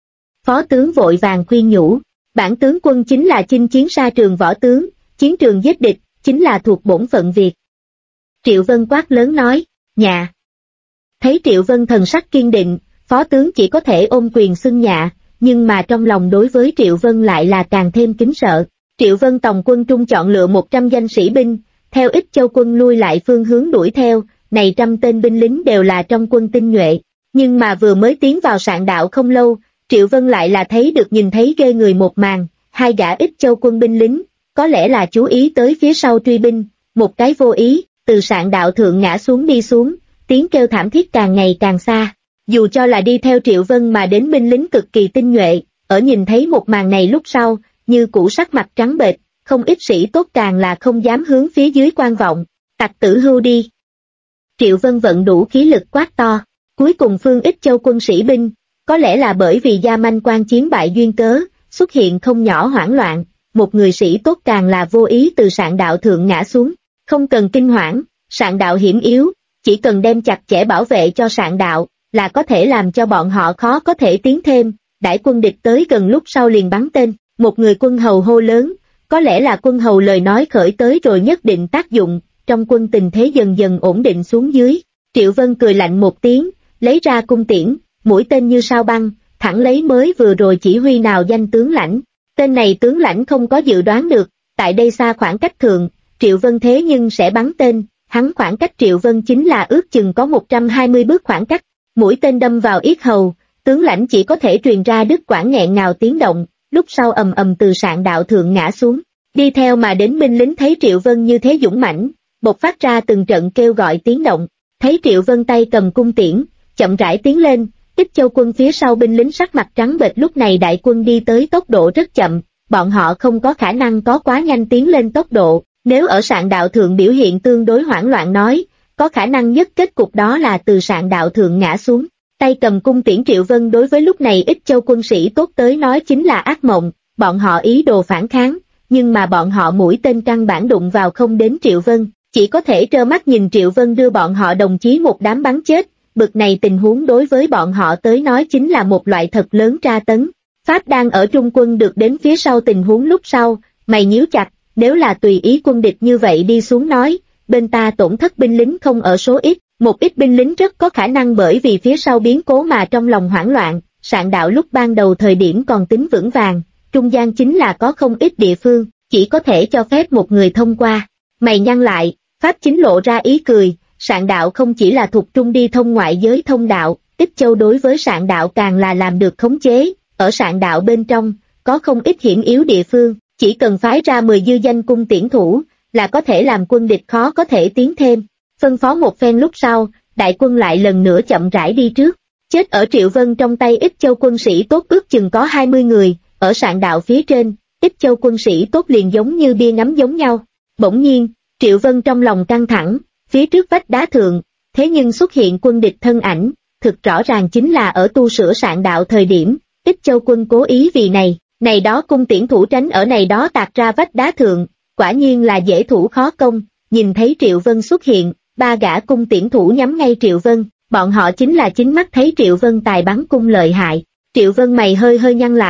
Phó tướng vội vàng khuyên nhủ, bản tướng quân chính là chinh chiến xa trường võ tướng, chiến trường giết địch, chính là thuộc bổn phận việc. Triệu Vân quát lớn nói, nhạ. Thấy Triệu Vân thần sắc kiên định, phó tướng chỉ có thể ôm quyền xưng nhạ, nhưng mà trong lòng đối với Triệu Vân lại là càng thêm kính sợ. Triệu Vân tổng quân trung chọn lựa 100 danh sĩ binh, theo Ích Châu quân lui lại phương hướng đuổi theo, này 100 tên binh lính đều là trong quân tinh nhuệ, nhưng mà vừa mới tiến vào sạn đạo không lâu, Triệu Vân lại là thấy được nhìn thấy ghê người một màn, hai gã Ích Châu quân binh lính, có lẽ là chú ý tới phía sau truy binh, một cái vô ý, từ sạn đạo thượng ngã xuống đi xuống, tiếng kêu thảm thiết càng ngày càng xa. Dù cho là đi theo Triệu Vân mà đến binh lính cực kỳ tinh nhuệ, ở nhìn thấy một màn này lúc sau, như cũ sắc mặt trắng bệch, không ít sĩ tốt càng là không dám hướng phía dưới quan vọng, tặc tử hưu đi. Triệu Vân vận đủ khí lực quát to, cuối cùng phương Ích Châu quân sĩ binh, có lẽ là bởi vì Gia Manh quan chiến bại duyên cớ, xuất hiện không nhỏ hoảng loạn, một người sĩ tốt càng là vô ý từ sạn đạo thượng ngã xuống, không cần kinh hoảng, sạn đạo hiểm yếu, chỉ cần đem chặt chẽ bảo vệ cho sạn đạo, là có thể làm cho bọn họ khó có thể tiến thêm, đãi quân địch tới gần lúc sau liền bắn tên, một người quân hầu hô lớn, có lẽ là quân hầu lời nói khởi tới rồi nhất định tác dụng, trong quân tình thế dần dần ổn định xuống dưới. Triệu Vân cười lạnh một tiếng, lấy ra cung tiễn, mũi tên như sao băng, thẳng lấy mới vừa rồi chỉ huy nào danh tướng lãnh. Tên này tướng lãnh không có dự đoán được, tại đây xa khoảng cách thượng, Triệu Vân thế nhưng sẽ bắn tên, hắn khoảng cách Triệu Vân chính là ước chừng có 120 bước khoảng cách, mũi tên đâm vào yết hầu, tướng lãnh chỉ có thể truyền ra đứt quãng nghẹn ngào tiếng động, lúc sau ầm ầm từ sạn đạo thượng ngã xuống. Đi theo mà đến binh lính thấy Triệu Vân như thế dũng mãnh, bộc phát ra từng trận kêu gọi tiếng động, thấy Triệu Vân tay cầm cung tiễn, chậm rãi tiến lên, Ích Châu quân phía sau binh lính sắc mặt trắng bệch lúc này đại quân đi tới tốc độ rất chậm, bọn họ không có khả năng có quá nhanh tiến lên tốc độ, nếu ở sạn đạo thượng biểu hiện tương đối hoảng loạn nói, có khả năng nhất kết cục đó là từ sạn đạo thượng ngã xuống. Tay cầm cung tiễn Triệu Vân đối với lúc này Ích Châu quân sĩ tốt tới nói chính là ác mộng, bọn họ ý đồ phản kháng, nhưng mà bọn họ mũi tên căn bản đụng vào không đến Triệu Vân, chỉ có thể trơ mắt nhìn Triệu Vân đưa bọn họ đồng chí một đám bắn chết, bực này tình huống đối với bọn họ tới nói chính là một loại thật lớn tra tấn. Pháp đang ở trung quân được đến phía sau tình huống lúc sau, mày nhíu chặt, nếu là tùy ý quân địch như vậy đi xuống nói, bên ta tổn thất binh lính không ở số ít, một ít binh lính rất có khả năng bởi vì phía sau biến cố mà trong lòng hoảng loạn, sạn đạo lúc ban đầu thời điểm còn tính vững vàng, trung gian chính là có không ít địa phương, chỉ có thể cho phép một người thông qua. Mày nhăn lại, Pháp Chính lộ ra ý cười, sạn đạo không chỉ là thuộc trung đi thông ngoại giới thông đạo, Ích Châu đối với sạn đạo càng là làm được khống chế, ở sạn đạo bên trong, có không ít hiểm yếu địa phương, chỉ cần phái ra 10 dư danh cung tiễn thủ, là có thể làm quân địch khó có thể tiến thêm. Phân phó một phen lúc sau, đại quân lại lần nữa chậm rãi đi trước, chết ở Triệu Vân trong tay Ích Châu quân sĩ tốt ước chừng có 20 người, ở sạn đạo phía trên, Ích Châu quân sĩ tốt liền giống như bia ngắm giống nhau. Bỗng nhiên, Triệu Vân trong lòng căng thẳng, phía trước vách đá thượng, thế nhưng xuất hiện quân địch thân ảnh, thực rõ ràng chính là ở tu sửa sạn đạo thời điểm, Ích Châu quân cố ý vì này đó cung tiễn thủ tránh ở này đó tạc ra vách đá thượng, quả nhiên là dễ thủ khó công, nhìn thấy Triệu Vân xuất hiện, ba gã cung tiễn thủ nhắm ngay Triệu Vân, bọn họ chính là chính mắt thấy Triệu Vân tài bắn cung lợi hại. Triệu Vân mày hơi nhăn lại,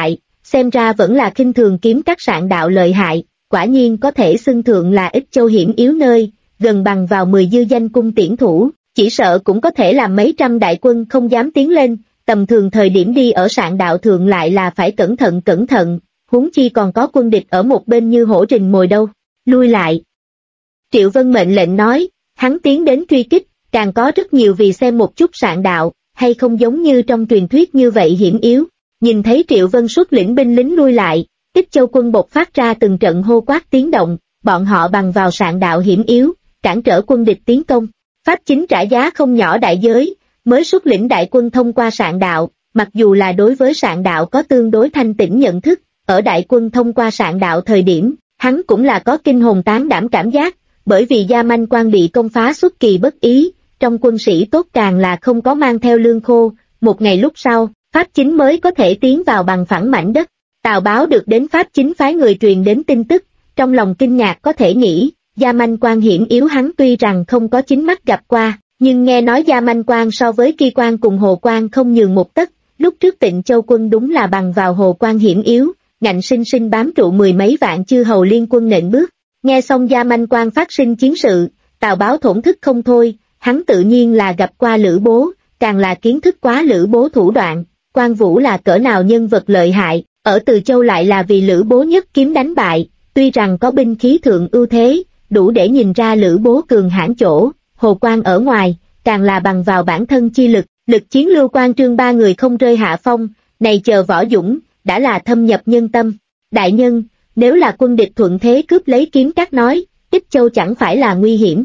xem ra vẫn là khinh thường kiếm các sạn đạo lợi hại, quả nhiên có thể xưng thượng là Ích Châu hiểm yếu nơi, gần bằng vào 10 dư danh cung tiễn thủ, chỉ sợ cũng có thể làm mấy trăm đại quân không dám tiến lên, tầm thường thời điểm đi ở sạn đạo thượng lại là phải cẩn thận, huống chi còn có quân địch ở một bên như hổ rình mồi đâu, lui lại. Triệu Vân mệnh lệnh nói, hắn tiến đến truy kích, càng có rất nhiều vì xem một chút sạn đạo, hay không giống như trong truyền thuyết như vậy hiểm yếu. Nhìn thấy Triệu Vân xuất lĩnh binh lính lui lại, Ích Châu quân bộc phát ra từng trận hô quát tiếng động, bọn họ bằng vào sạn đạo hiểm yếu, cản trở quân địch tiến công. Pháp chính trả giá không nhỏ đại giới, mới xuất lĩnh đại quân thông qua sạn đạo, mặc dù là đối với sạn đạo có tương đối thanh tĩnh nhận thức, ở đại quân thông qua sạn đạo thời điểm, hắn cũng là có kinh hồn tán đảm cảm giác, bởi vì Gia Manh Quan bị công phá xuất kỳ bất ý, trong quân sĩ tốt càng là không có mang theo lương khô, một ngày lúc sau, Pháp chính mới có thể tiến vào bằng phẳng mảnh đất. Tào Báo được đến Pháp chính phái người truyền đến tin tức, trong lòng kinh ngạc có thể nghĩ, Gia Manh Quan hiểm yếu hắn tuy rằng không có chính mắt gặp qua, nhưng nghe nói Gia Manh Quan so với Ki Quan cùng Hồ Quan không nhường một tấc, lúc trước Tịnh Châu quân đúng là bằng vào Hồ Quan hiểm yếu, ngạnh sinh sinh bám trụ mười mấy vạn chư hầu liên quân nện bước. Nghe xong Gia Manh Quan phát sinh chiến sự, Tào Báo thổn thức không thôi, hắn tự nhiên là gặp qua Lữ Bố, càng là kiến thức quá Lữ Bố thủ đoạn, Quan Vũ là cỡ nào nhân vật lợi hại, ở Từ Châu lại là vì Lữ Bố nhất kiếm đánh bại, tuy rằng có binh khí thượng ưu thế, đủ để nhìn ra Lữ Bố cường hãn chỗ, Hồ Quan ở ngoài, càng là bằng vào bản thân chi lực, lực chiến Lưu Quan Trương ba người không rơi hạ phong, này chờ Võ Dũng, đã là thâm nhập nhân tâm. Đại nhân, nếu là quân địch thuận thế cướp lấy kiếm các nói, Ích Châu chẳng phải là nguy hiểm.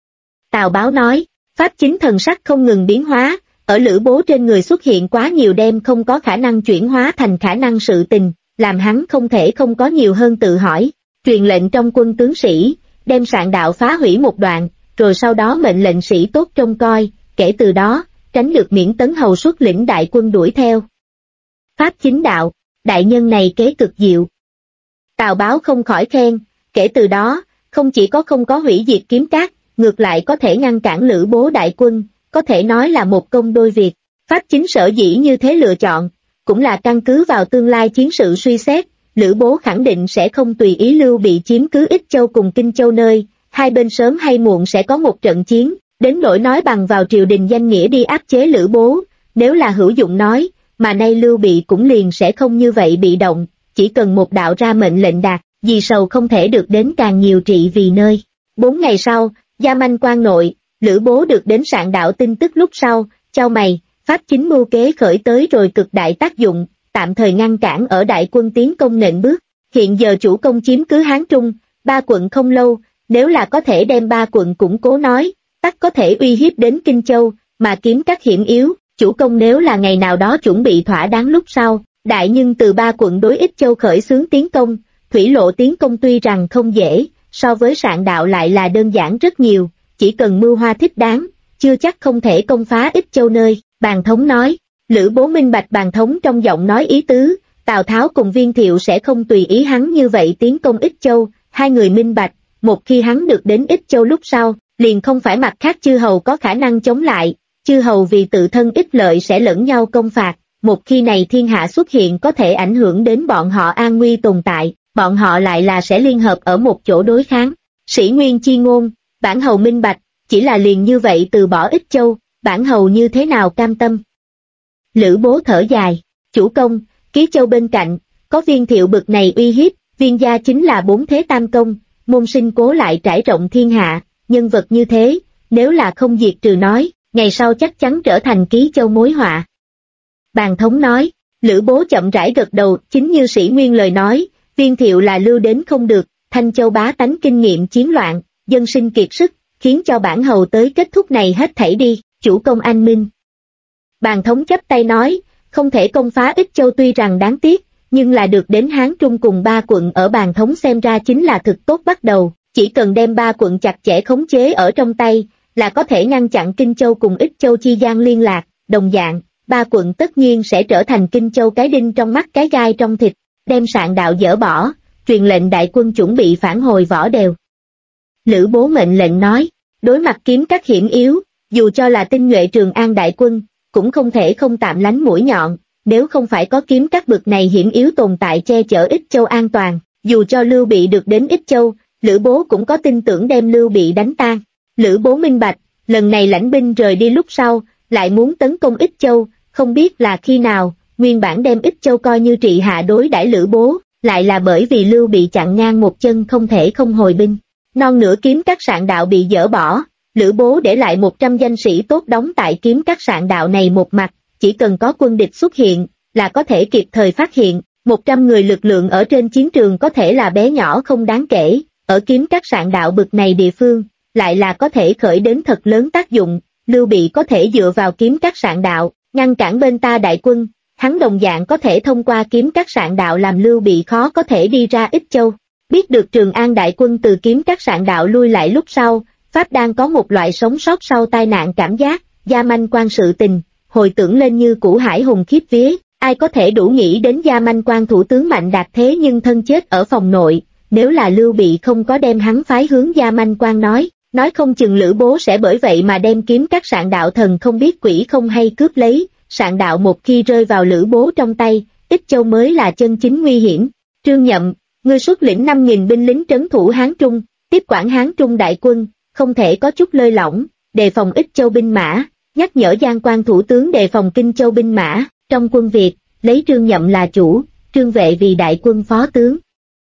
Tào Báo nói, Pháp chính thần sắc không ngừng biến hóa, ở Lữ Bố trên người xuất hiện quá nhiều đêm không có khả năng chuyển hóa thành khả năng sự tình, làm hắn không thể không có nhiều hơn tự hỏi, truyền lệnh trong quân tướng sĩ, đem sạn đạo phá hủy một đoạn, rồi sau đó mệnh lệnh sĩ tốt trông coi, kể từ đó, tránh được Miễn Tấn Hầu xuất lĩnh đại quân đuổi theo. Pháp chính đạo, đại nhân này kế cực diệu. Tào Báo không khỏi khen, kể từ đó, không chỉ không có hủy diệt kiếm cát, ngược lại có thể ngăn cản Lữ Bố đại quân, có thể nói là một công đôi việc. Pháp chính sở dĩ như thế lựa chọn, cũng là căn cứ vào tương lai chiến sự suy xét, Lữ Bố khẳng định sẽ không tùy ý Lưu Bị chiếm cứ Ích Châu cùng Kinh Châu nơi, hai bên sớm hay muộn sẽ có một trận chiến, đến nỗi nói bằng vào triều đình danh nghĩa đi áp chế Lữ Bố, nếu là hữu dụng nói, mà nay Lưu Bị cũng liền sẽ không như vậy bị động, chỉ cần một đạo ra mệnh lệnh đạt, vì sầu không thể được đến càng nhiều trị vì nơi. 4 ngày sau, Gia Manh Quan nội, Lữ Bố được đến sạn đạo tin tức lúc sau, chau mày, Pháp chính mưu kế khởi tới rồi cực đại tác dụng, tạm thời ngăn cản ở đại quân tiến công nện bước. Hiện giờ chủ công chiếm cứ Hán Trung, 3 quận không lâu, nếu là có thể đem 3 quận củng cố nói, tất có thể uy hiếp đến Kinh Châu, mà kiếm các hiểm yếu, chủ công nếu là ngày nào đó chuẩn bị thỏa đáng lúc sau, đại nhưng từ 3 quận đối Ích Châu khởi xướng tiến công, thủy lộ tiến công tuy rằng không dễ, so với sạn đạo lại là đơn giản rất nhiều, chỉ cần mưu hoa thích đáng, chưa chắc không thể công phá Ích Châu nơi. Bàn thống nói, Lữ Bố minh bạch bàn thống trong giọng nói ý tứ, Tào Tháo cùng Viên Thiệu sẽ không tùy ý hắn như vậy tiến công Ích Châu, hai người minh bạch, một khi hắn được đến Ích Châu lúc sau, liền không phải mặt khác chư hầu có khả năng chống lại, chư hầu vì tự thân ích lợi sẽ lẫn nhau công phạt, một khi này thiên hạ xuất hiện có thể ảnh hưởng đến bọn họ an nguy tồn tại, bọn họ lại là sẽ liên hợp ở một chỗ đối kháng. Sĩ Nguyên chi ngôn, bản hầu minh bạch, chỉ là liền như vậy từ bỏ Ích Châu, bản hầu như thế nào cam tâm. Lữ Bố thở dài, chủ công, Ký Châu bên cạnh, có Viên Thiệu bực này uy hiếp, Viên gia chính là 4 thế tam công, môn sinh cố lại trải rộng thiên hạ, nhân vật như thế, nếu là không diệt trừ nói, ngày sau chắc chắn trở thành Ký Châu mối họa. Bàn thống nói, Lữ Bố chậm rãi gật đầu, chính như Sĩ Nguyên lời nói, Viên Thiệu là lưu đến không được, Thanh Châu bá tánh kinh nghiệm chiến loạn, dân sinh kiệt sức, khiến cho bản hầu tới kết thúc này hết thảy đi, chủ công anh minh. Bàn thống chắp tay nói, không thể công phá Ích Châu tuy rằng đáng tiếc, nhưng là được đến Hán Trung cùng 3 quận ở bàn thống xem ra chính là thực tốt bắt đầu, chỉ cần đem 3 quận chặt chẽ khống chế ở trong tay, là có thể ngăn chặn Kinh Châu cùng Ích Châu chi gian liên lạc, đồng dạng, 3 quận tất nhiên sẽ trở thành Kinh Châu cái đinh trong mắt cái gai trong thịt, đem sạn đạo dỡ bỏ, truyền lệnh đại quân chuẩn bị phản hồi võ đều. Lữ Bố mệnh lệnh nói, đối mặt kiếm các hiểm yếu, dù cho là tinh nhuệ Trường An đại quân, cũng không thể không tạm lánh mũi nhọn, nếu không phải có kiếm các bực này hiểm yếu tồn tại che chở Ích Châu an toàn, dù cho Lưu Bị được đến Ích Châu, Lữ Bố cũng có tin tưởng đem Lưu Bị đánh tan. Lữ Bố minh bạch, lần này lãnh binh rời đi lúc sau, lại muốn tấn công Ích Châu, không biết là khi nào, nguyên bản đem Ích Châu coi như trị hạ đối đãi Lữ Bố, lại là bởi vì Lưu Bị chặn ngang một chân không thể không hồi binh. Non nửa kiếm các sạn đạo bị dỡ bỏ, Lữ Bố để lại 100 danh sĩ tốt đóng tại kiếm các sạn đạo này một mặt, chỉ cần có quân địch xuất hiện, là có thể kịp thời phát hiện, 100 người lực lượng ở trên chiến trường có thể là bé nhỏ không đáng kể, ở kiếm các sạn đạo bực này địa phương, lại là có thể khởi đến thật lớn tác dụng, Lưu Bị có thể dựa vào kiếm các sạn đạo, ngăn cản bên ta đại quân, hắn đồng dạng có thể thông qua kiếm các sạn đạo làm Lưu Bị khó có thể đi ra Ích Châu. Biết được Trường An đại quân từ kiếm các sạn đạo lui lại lúc sau, Pháp đang có một loại sống sót sau tai nạn cảm giác, Gia Manh Quan sự tình, hồi tưởng lên như củ hải hùng khiếp vía, ai có thể đủ nghĩ đến Gia Manh Quan thủ tướng Mạnh Đạt thế nhưng thân chết ở phòng nội, nếu là Lưu Bị không có đem hắn phái hướng Gia Manh Quan nói không chừng Lữ Bố sẽ bởi vậy mà đem kiếm các sạn đạo thần không biết quỷ không hay cướp lấy, sạn đạo một khi rơi vào Lữ Bố trong tay, Ích Châu mới là chân chính nguy hiểm. Trương Nhậm, ngươi xuất lĩnh 5.000 binh lính trấn thủ Hán Trung, tiếp quản Hán Trung đại quân, không thể có chút lơi lỏng, đề phòng Ích Châu binh mã, nhắc nhở Giang Quan thủ tướng đề phòng Kinh Châu binh mã, trong quân Việt, lấy Trương Nhậm là chủ, Trương Vệ vì đại quân phó tướng.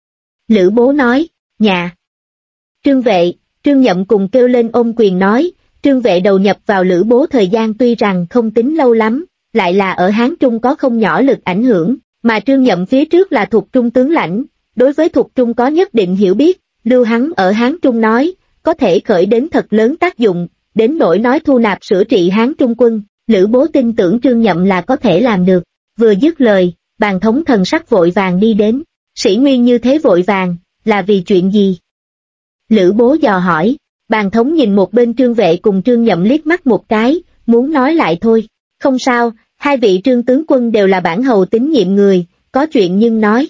Lữ Bố nói, nhà. Trương Vệ, Trương Nhậm cùng kêu lên ôm quyền nói, Trương Vệ đầu nhập vào Lữ Bố thời gian tuy rằng không tính lâu lắm, lại là ở Hán Trung có không nhỏ lực ảnh hưởng, mà Trương Nhậm phía trước là Thục Trung tướng lãnh, đối với Thục Trung có nhất định hiểu biết, lưu hắn ở Hán Trung nói, có thể khởi đến thật lớn tác dụng, đến nỗi nói thu nạp sửa trị Hán Trung quân, Lữ Bố tin tưởng Trương Nhậm là có thể làm được. Vừa dứt lời, Bàn Thống thần sắc vội vàng đi đến, sĩ nguyên như thế vội vàng, là vì chuyện gì? Lữ Bố dò hỏi, Bàn Thống nhìn một bên Trương Vệ cùng Trương Nhậm liếc mắt một cái, muốn nói lại thôi, không sao, hai vị Trương tướng quân đều là bản hầu tín nhiệm người, có chuyện nhưng nói.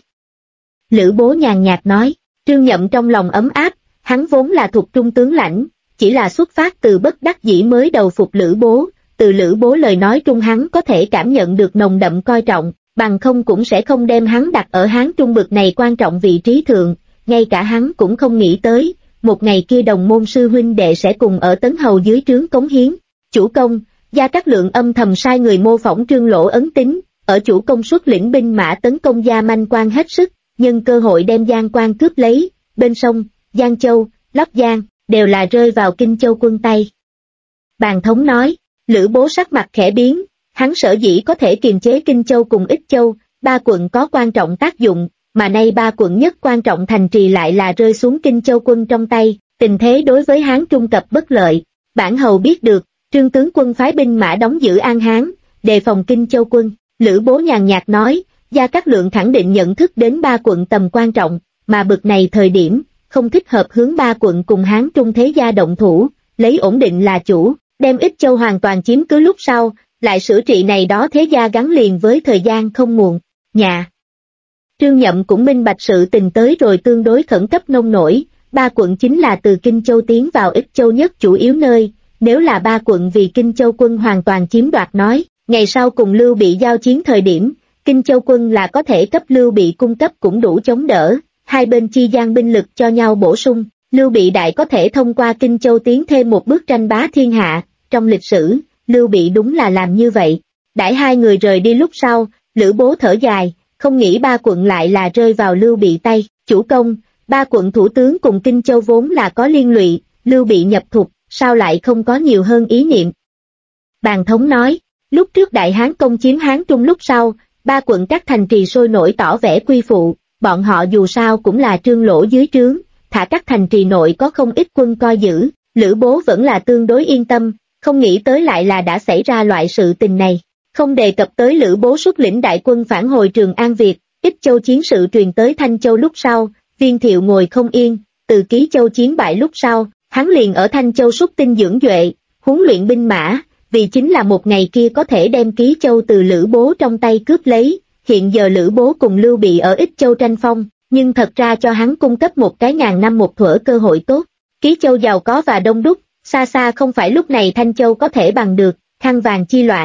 Lữ Bố nhàn nhạt nói, Trương Nhậm trong lòng ấm áp, hắn vốn là Thục Trung tướng lãnh, chỉ là xuất phát từ bất đắc dĩ mới đầu phục Lữ Bố, từ Lữ Bố lời nói trung hắn có thể cảm nhận được nồng đậm coi trọng, bằng không cũng sẽ không đem hắn đặt ở Hán Trung bực này quan trọng vị trí thượng, ngay cả hắn cũng không nghĩ tới, một ngày kia đồng môn sư huynh đệ sẽ cùng ở Tấn Hầu dưới trướng cống hiến. Chủ công, Gia Cát Lượng âm thầm sai người mô phỏng Trương Lỗ ấn tín, ở chủ công xuất lĩnh binh mã tấn công Gia Manh Quan hết sức, nhân cơ hội đem Giang Quan cướp lấy, bên sông, Giang Châu, Lóc Giang, đều là rơi vào Kinh Châu quân tay. Bàn Thống nói, Lữ Bố sắc mặt khẽ biến, hắn sở dĩ có thể kiềm chế Kinh Châu cùng Ích Châu, ba quận có quan trọng tác dụng, mà nay ba quận nhất quan trọng thành trì lại là rơi xuống Kinh Châu quân trong tay, tình thế đối với Hán Trung cập bất lợi. Bản hầu biết được, Trương tướng quân phái binh mã đóng giữ An Hán, đề phòng Kinh Châu quân. Lữ Bố nhàn nhạt nói, Gia Cát Lượng khẳng định nhận thức đến ba quận tầm quan trọng, mà bực này thời điểm, không thích hợp hướng ba quận cùng Hán Trung thế gia động thủ, lấy ổn định là chủ, đem Ích Châu hoàn toàn chiếm cứ lúc sau, lại sửa trị này đó thế gia gắn liền với thời gian không muộn. Nhà Trương Nhậm cũng minh bạch sự tình tới rồi tương đối khẩn cấp nông nổi, ba quận chính là từ Kinh Châu tiến vào Ích Châu nhất chủ yếu nơi, nếu là ba quận vì Kinh Châu quân hoàn toàn chiếm đoạt nói, ngày sau cùng Lưu Bị giao chiến thời điểm, Kinh Châu quân là có thể cấp Lưu Bị cung cấp cũng đủ chống đỡ, hai bên chi gian binh lực cho nhau bổ sung, Lưu Bị đại có thể thông qua Kinh Châu tiến thêm một bước tranh bá thiên hạ, trong lịch sử, Lưu Bị đúng là làm như vậy. Đãi hai người rời đi lúc sau, Lữ Bố thở dài, không nghĩ ba quận lại là rơi vào Lưu Bị tay, chủ công, ba quận thủ tướng cùng Kinh Châu vốn là có liên lụy, Lưu Bị nhập thục, sao lại không có nhiều hơn ý niệm. Bàn Thống nói, lúc trước Đại Hán công chiếm Hán Trung lúc sau, ba quận các thành trì sôi nổi tỏ vẻ quy phụ, bọn họ dù sao cũng là Trương Lỗ dưới trướng, thả các thành trì nội có không ít quân coi giữ, Lữ Bố vẫn là tương đối yên tâm, không nghĩ tới lại là đã xảy ra loại sự tình này. Không đề cập tới Lữ Bố xuất lĩnh đại quân phản hồi Trường An Việt, Ích Châu chiến sự truyền tới Thanh Châu lúc sau, Viên Thiệu ngồi không yên, từ Ký Châu chiến bại lúc sau, hắn liền ở Thanh Châu xuất tinh dưỡng duệ, huấn luyện binh mã, vì chính là một ngày kia có thể đem Ký Châu từ Lữ Bố trong tay cướp lấy. Hiện giờ Lữ Bố cùng Lưu Bị ở Ích Châu tranh phong, nhưng thật ra cho hắn cung cấp một cái ngàn năm một thuở cơ hội tốt. Ký Châu giàu có và đông đúc, xa xa không phải lúc này Thanh Châu có thể bằng được, khăn vàng chi loạn,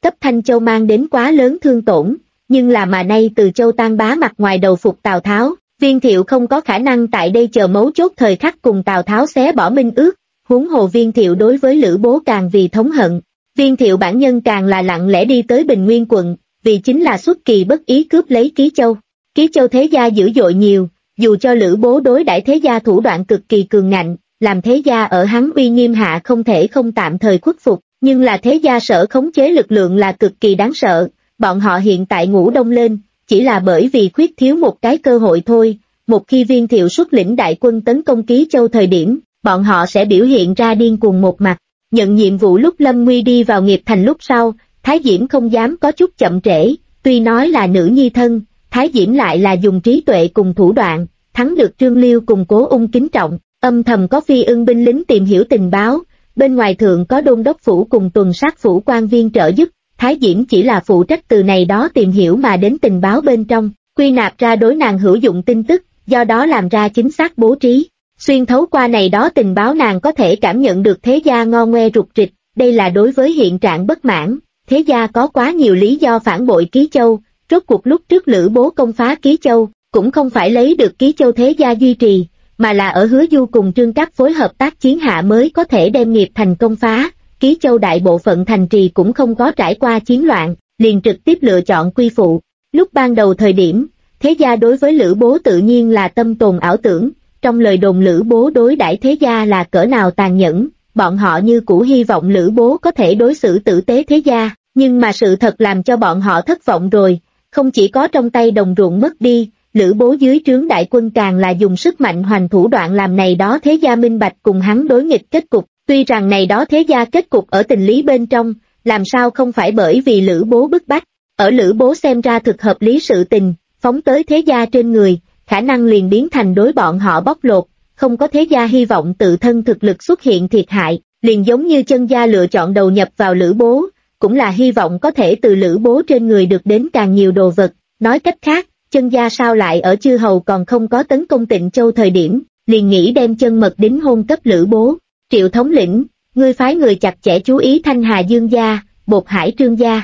cấp Thanh Châu mang đến quá lớn thương tổn, nhưng là mà nay Từ Châu Tan Bá mặt ngoài đầu phục Tào Tháo, Viên Thiệu không có khả năng tại đây chờ mấu chốt thời khắc cùng Tào Tháo xé bỏ minh ước, huống hồ Viên Thiệu đối với Lữ Bố càng vì thống hận. Viên Thiệu bản nhân càng là lặng lẽ đi tới Bình Nguyên quận, vì chính là xuất kỳ bất ý cướp lấy Ký Châu. Ký Châu thế gia dữ dội nhiều, dù cho Lữ Bố đối đãi thế gia thủ đoạn cực kỳ cường ngạnh, làm thế gia ở hắn uy nghiêm hạ không thể không tạm thời khuất phục, nhưng là thế gia sở khống chế lực lượng là cực kỳ đáng sợ, bọn họ hiện tại ngủ đông lên, chỉ là bởi vì khuyết thiếu một cái cơ hội thôi. Một khi Viên Thiệu xuất lĩnh đại quân tấn công Ký Châu thời điểm, bọn họ sẽ biểu hiện ra điên cuồng một mặt. Nhận nhiệm vụ lúc Lâm Nguy đi vào nghiệp thành lúc sau, Thái Diễm không dám có chút chậm trễ, tuy nói là nữ nhi thân, Thái Diễm lại là dùng trí tuệ cùng thủ đoạn, thắng được Trương Liêu cùng Cố Ung kính trọng, âm thầm có phi ưng binh lính tìm hiểu tình báo, bên ngoài thượng có đôn đốc phủ cùng tuần sát phủ quan viên trợ giúp, Thái Diễm chỉ là phụ trách từ này đó tìm hiểu mà đến tình báo bên trong, quy nạp ra đối nàng hữu dụng tin tức, do đó làm ra chính xác bố trí. Xuyên thấu qua này đó tình báo nàng có thể cảm nhận được thế gia ngo ngoe rụt rịch, đây là đối với hiện trạng bất mãn, thế gia có quá nhiều lý do phản bội Ký Châu, rốt cuộc lúc trước Lữ Bố công phá Ký Châu, cũng không phải lấy được Ký Châu thế gia duy trì, mà là ở Hứa Du cùng Trương Cáp phối hợp tác chiến hạ mới có thể đem nghiệp thành công phá. Ký Châu đại bộ phận thành trì cũng không có trải qua chiến loạn, liền trực tiếp lựa chọn quy phụ. Lúc ban đầu thời điểm, thế gia đối với Lữ Bố tự nhiên là tâm tồn ảo tưởng, trong lời đồn Lữ Bố đối đãi thế gia là cỡ nào tàn nhẫn, bọn họ như cũ hy vọng Lữ Bố có thể đối xử tử tế thế gia, nhưng mà sự thật làm cho bọn họ thất vọng rồi, không chỉ có trong tay đồng ruộng mất đi, Lữ Bố dưới trướng đại quân càng là dùng sức mạnh hoành thủ đoạn làm này đó thế gia minh bạch cùng hắn đối nghịch kết cục, tuy rằng này đó thế gia kết cục ở tình lý bên trong, làm sao không phải bởi vì Lữ Bố bức bách, ở Lữ Bố xem ra thực hợp lý sự tình, phóng tới thế gia trên người, khả năng liền biến thành đối bọn họ bóc lột, không có thế gia hy vọng tự thân thực lực xuất hiện thiệt hại, liền giống như Chân gia lựa chọn đầu nhập vào Lữ Bố, cũng là hy vọng có thể từ Lữ Bố trên người được đến càng nhiều đồ vật, nói cách khác, Chân gia sao lại ở Chư Hầu còn không có tấn công Tịnh Châu thời điểm, liền nghĩ đem Chân Mật đính hôn cấp Lữ Bố. Triệu thống lĩnh, ngươi phái người chặt chẽ chú ý Thanh Hà Dương gia, Bột Hải Trương gia.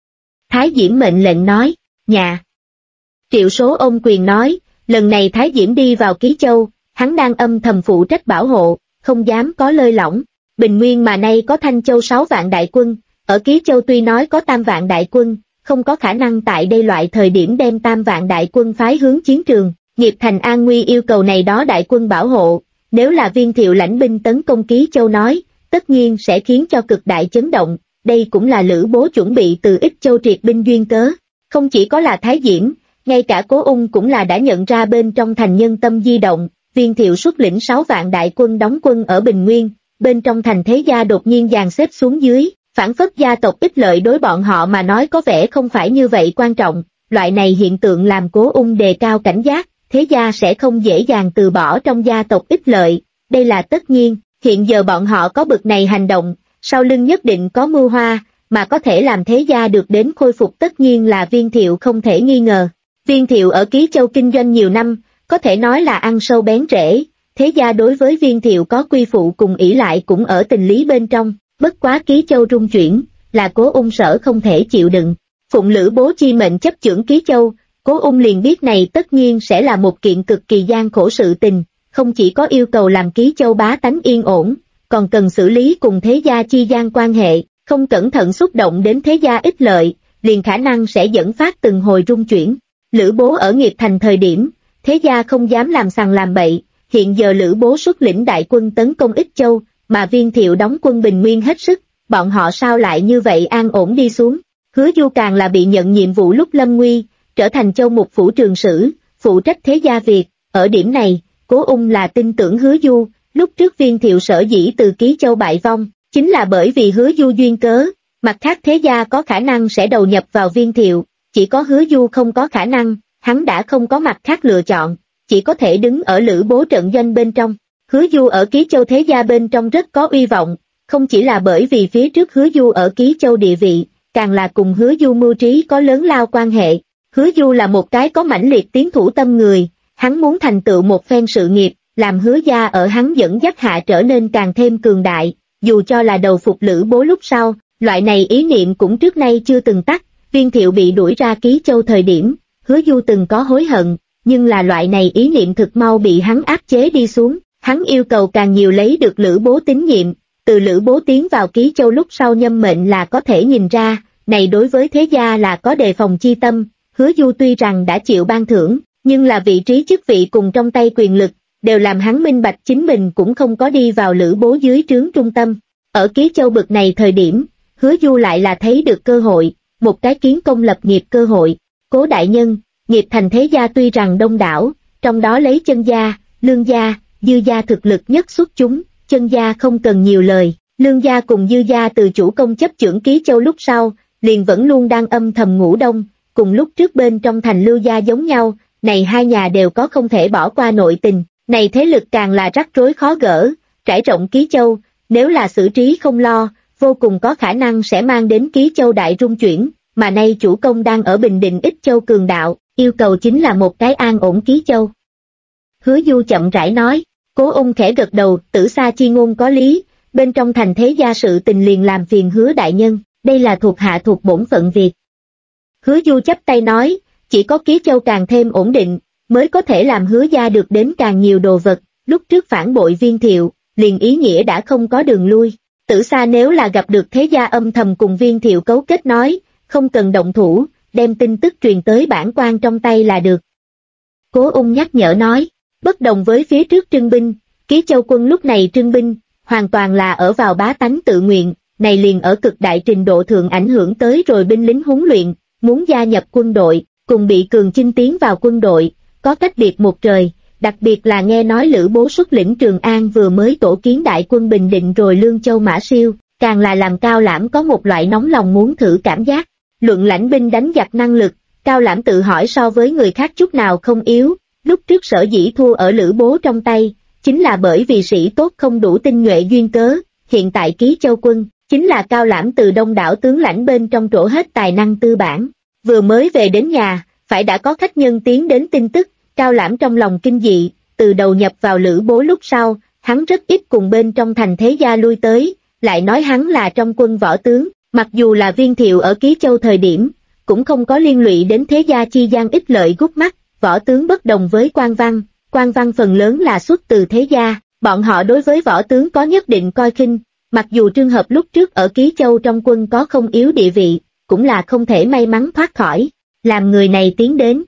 Thái Diễm mệnh lệnh nói, nhà. Triệu Số ôm quyền nói, lần này Thái Diễm đi vào Ký Châu, hắn đang âm thầm phụ trách bảo hộ, không dám có lơi lỏng. Bình Nguyên mà nay có Thanh Châu 6 vạn đại quân, ở Ký Châu tuy nói có tam vạn đại quân, không có khả năng tại đây loại thời điểm đem tam vạn đại quân phái hướng chiến trường. Nghiệp thành an nguy yêu cầu này đó đại quân bảo hộ, nếu là Viên Thiệu lãnh binh tấn công Ký Châu nói, tất nhiên sẽ khiến cho cực đại chấn động, đây cũng là Lữ Bố chuẩn bị từ Ích Châu triệt binh duyên cớ. Không chỉ có là Thái Diễm, ngay cả Cố Ung cũng là đã nhận ra bên trong thành nhân tâm di động, Viên Thiệu xuất lĩnh 6 vạn đại quân đóng quân ở Bình Nguyên, bên trong thành thế gia đột nhiên dàn xếp xuống dưới, phản phất gia tộc ích lợi đối bọn họ mà nói có vẻ không phải như vậy quan trọng, loại này hiện tượng làm Cố Ung đề cao cảnh giác, thế gia sẽ không dễ dàng từ bỏ trong gia tộc ích lợi, đây là tất nhiên, hiện giờ bọn họ có bực này hành động, sau lưng nhất định có mưu hoa, mà có thể làm thế gia được đến khôi phục tất nhiên là Viên Thiệu không thể nghi ngờ. Viên Thiệu ở Ký Châu kinh doanh nhiều năm, có thể nói là ăn sâu bén rễ, thế gia đối với Viên Thiệu có quy phụ cùng ỷ lại cũng ở tình lý bên trong, bất quá Ký Châu rung chuyển, là Cố Ung sở không thể chịu đựng. Phụng Lữ Bố chi mệnh chấp chưởng Ký Châu, Cố Ung liền biết này tất nhiên sẽ là một kiện cực kỳ gian khổ sự tình, không chỉ có yêu cầu làm Ký Châu bá tánh yên ổn, còn cần xử lý cùng thế gia chi gian quan hệ, không cẩn thận xúc động đến thế gia ích lợi, liền khả năng sẽ dẫn phát từng hồi rung chuyển. Lữ Bố ở nghiệp thành thời điểm, thế gia không dám làm sằng làm bậy, hiện giờ Lữ Bố xuất lĩnh đại quân tấn công Ích Châu, mà Viên Thiệu đóng quân Bình Nguyên hết sức, bọn họ sao lại như vậy an ổn đi xuống. Hứa Du càng là bị nhận nhiệm vụ lúc lâm nguy, trở thành Châu Mục phủ trường sử, phụ trách thế gia việc, ở điểm này, Cố Ung là tin tưởng Hứa Du, lúc trước Viên Thiệu sở dĩ từ Ký Châu bại vong, chính là bởi vì Hứa Du duyên cớ, mặt khác thế gia có khả năng sẽ đầu nhập vào Viên Thiệu, chỉ có Hứa Du không có khả năng, hắn đã không có mặt khác lựa chọn, chỉ có thể đứng ở Lữ Bố trận doanh bên trong. Hứa Du ở Ký Châu thế gia bên trong rất có uy vọng, không chỉ là bởi vì phía trước Hứa Du ở Ký Châu địa vị, càng là cùng Hứa Du mưu trí có lớn lao quan hệ. Hứa Du là một cái có mãnh liệt tiến thủ tâm người, hắn muốn thành tựu một phen sự nghiệp, làm Hứa gia ở hắn dẫn dắt hạ trở nên càng thêm cường đại, dù cho là đầu phục Lữ Bố lúc sau, Loại này ý niệm cũng trước nay chưa từng tắt, Viên Thiệu bị đuổi ra Ký Châu thời điểm, Hứa Du từng có hối hận, nhưng là loại này ý niệm thực mau bị hắn áp chế đi xuống, hắn yêu cầu càng nhiều lấy được Lữ Bố tín nhiệm, từ Lữ Bố tiến vào Ký Châu lúc sau nhâm mệnh là có thể nhìn ra, này đối với thế gia là có đề phòng chi tâm. Hứa Du tuy rằng đã chịu ban thưởng, nhưng là vị trí chức vị cùng trong tay quyền lực, đều làm hắn minh bạch chính mình cũng không có đi vào Lữ Bố dưới trướng trung tâm. Ở Ký Châu bực này thời điểm, Hứa Du lại là thấy được cơ hội, một cái kiến công lập nghiệp cơ hội. Cố đại nhân, nghiệp thành thế gia tuy rằng đông đảo, trong đó lấy Chân gia, Lương gia, Dư gia thực lực nhất xuất chúng, Chân gia không cần nhiều lời, Lương gia cùng Dư gia từ chủ công chấp chưởng Ký Châu lúc sau, liền vẫn luôn đang âm thầm ngủ đông, cùng lúc trước bên trong thành Lưu gia giống nhau, này hai nhà đều có không thể bỏ qua nội tình, này thế lực càng là rắc rối khó gỡ, trải rộng Ký Châu, nếu là xử trí không lo, vô cùng có khả năng sẽ mang đến Ký Châu đại rung chuyển, mà nay chủ công đang ở Bình Định Ích Châu cường đạo, yêu cầu chính là một cái an ổn Ký Châu. Hứa Du chậm rãi nói, Cố Ung khẽ gật đầu, Tử Sa chi ngôn có lý, bên trong thành thế gia sự tình liền làm phiền Hứa đại nhân, đây là thuộc hạ thuộc bổn phận việc. Hứa Du chắp tay nói, chỉ có Ký Châu càng thêm ổn định, mới có thể làm Hứa gia được đến càng nhiều đồ vật, lúc trước phản bội Viên Thiệu, liền ý nghĩa đã không có đường lui. Tử Sa nếu là gặp được thế gia âm thầm cùng Viên Thiệu cấu kết nói, không cần động thủ, đem tin tức truyền tới bản quan trong tay là được. Cố Ung nhắc nhở nói, bất đồng với phía trước trưng binh, Ký Châu quân lúc này trưng binh, hoàn toàn là ở vào bá tánh tự nguyện, này liền ở cực đại trình độ thượng ảnh hưởng tới rồi binh lính huấn luyện, muốn gia nhập quân đội, cùng bị cường chinh tiến vào quân đội, có cách biệt một trời, đặc biệt là nghe nói Lữ Bố xuất lĩnh Trường An vừa mới tổ kiến đại quân Bình Định rồi Lương Châu Mã Siêu, càng là làm Cao Lãm có một loại nóng lòng muốn thử cảm giác. Luận lãnh binh đánh giặc năng lực, Cao Lãm tự hỏi so với người khác chút nào không yếu, lúc trước sở dĩ thua ở Lữ Bố trong tay, chính là bởi vì sĩ tốt không đủ tinh nhuệ duyên cớ, hiện tại Ký Châu quân, chính là Cao Lãm từ đông đảo tướng lãnh bên trong trổ hết tài năng tư bản, vừa mới về đến nhà, phải đã có khách nhân tiến đến tin tức, Cao Lãm trong lòng kinh dị, từ đầu nhập vào Lữ Bố lúc sau, hắn rất ít cùng bên trong thành thế gia lui tới, lại nói hắn là trong quân võ tướng, mặc dù là Viên Thiệu ở Ký Châu thời điểm, cũng không có liên lụy đến thế gia chi gian ích lợi gút mắt, võ tướng bất đồng với quan văn phần lớn là xuất từ thế gia, bọn họ đối với võ tướng có nhất định coi khinh, mặc dù Trương Hợp lúc trước ở Ký Châu trong quân có không yếu địa vị, cũng là không thể may mắn thoát khỏi, làm người này tiến đến.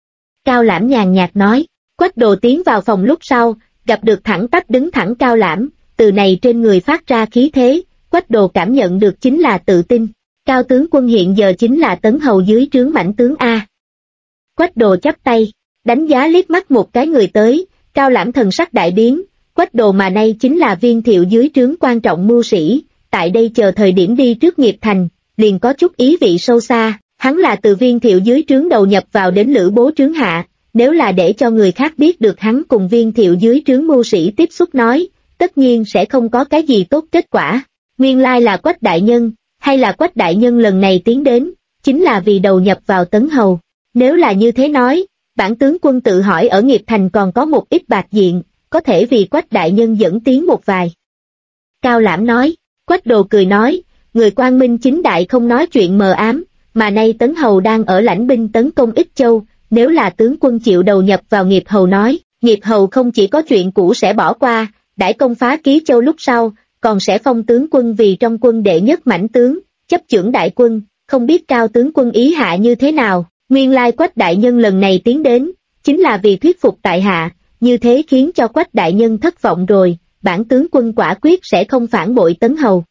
Cao Lãm nhàn nhạt nói, Quách Đồ tiến vào phòng lúc sau, gặp được thẳng tắp đứng thẳng Cao Lãm, từ này trên người phát ra khí thế, Quách Đồ cảm nhận được chính là tự tin. Cao tướng quân hiện giờ chính là Tấn Hầu dưới trướng mãnh tướng A. Quách Đồ chắp tay, đánh giá liếc mắt một cái người tới, Cao Lãm thần sắc đại biến, Quách Đồ mà nay chính là Viên Thiệu dưới trướng quan trọng mưu sĩ, tại đây chờ thời điểm đi trước nghiệp thành, liền có chút ý vị sâu xa, hắn là từ Viên Thiệu dưới trướng đầu nhập vào đến Lữ Bố trướng hạ, nếu là để cho người khác biết được hắn cùng Viên Thiệu dưới trướng mưu sĩ tiếp xúc nói, tất nhiên sẽ không có cái gì tốt kết quả. Nguyên lai là Quách đại nhân, hay là Quách đại nhân lần này tiến đến, chính là vì đầu nhập vào Tấn Hầu. Nếu là như thế nói, bản tướng quân tự hỏi ở nghiệp thành còn có một ít bạc diện, có thể vì Quách đại nhân dẫn tiến một vài. Cao Lãm nói, Quách Đồ cười nói, người quang minh chính đại không nói chuyện mờ ám, mà nay Tấn Hầu đang ở lãnh binh tấn công Ích Châu, nếu là tướng quân chịu đầu nhập vào nghiệp hầu nói, nghiệp hầu không chỉ có chuyện cũ sẽ bỏ qua, đãi công phá Ký Châu lúc sau, còn sẽ phong tướng quân vì trong quân đệ nhất mãnh tướng, chấp chưởng đại quân, không biết Cao tướng quân ý hạ như thế nào. Nguyên lai Quách đại nhân lần này tiến đến, chính là vì thuyết phục tại hạ, như thế khiến cho Quách đại nhân thất vọng rồi, bản tướng quân quả quyết sẽ không phản bội Tấn Hầu.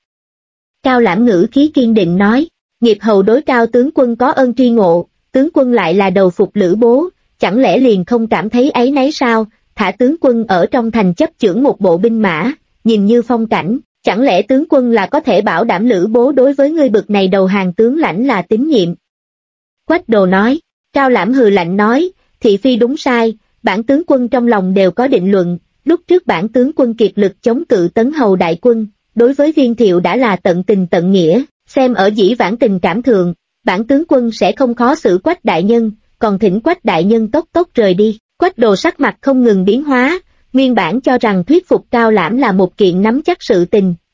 Cao Lãm ngữ khí kiên định nói, nghiệp hầu đối Cao tướng quân có ơn tri ngộ, tướng quân lại là đầu phục Lữ Bố, chẳng lẽ liền không cảm thấy áy náy sao, thả tướng quân ở trong thành chấp chưởng một bộ binh mã, nhìn như phong cảnh, chẳng lẽ tướng quân là có thể bảo đảm Lữ Bố đối với ngươi bực này đầu hàng tướng lãnh là tín nhiệm. Quách Đồ nói, Cao Lãm hừ lạnh nói, thị phi đúng sai, bản tướng quân trong lòng đều có định luận, lúc trước bản tướng quân kiệt lực chống cự Tấn Hầu đại quân, đối với Viên Thiệu đã là tận tình tận nghĩa, xem ở dĩ vãng tình cảm thượng, bản tướng quân sẽ không khó xử Quách đại nhân, còn thỉnh Quách đại nhân tốc tốc rời đi. Quách Đồ sắc mặt không ngừng biến hóa, nguyên bản cho rằng thuyết phục Cao Lãm là một kiện nắm chắc sự tình,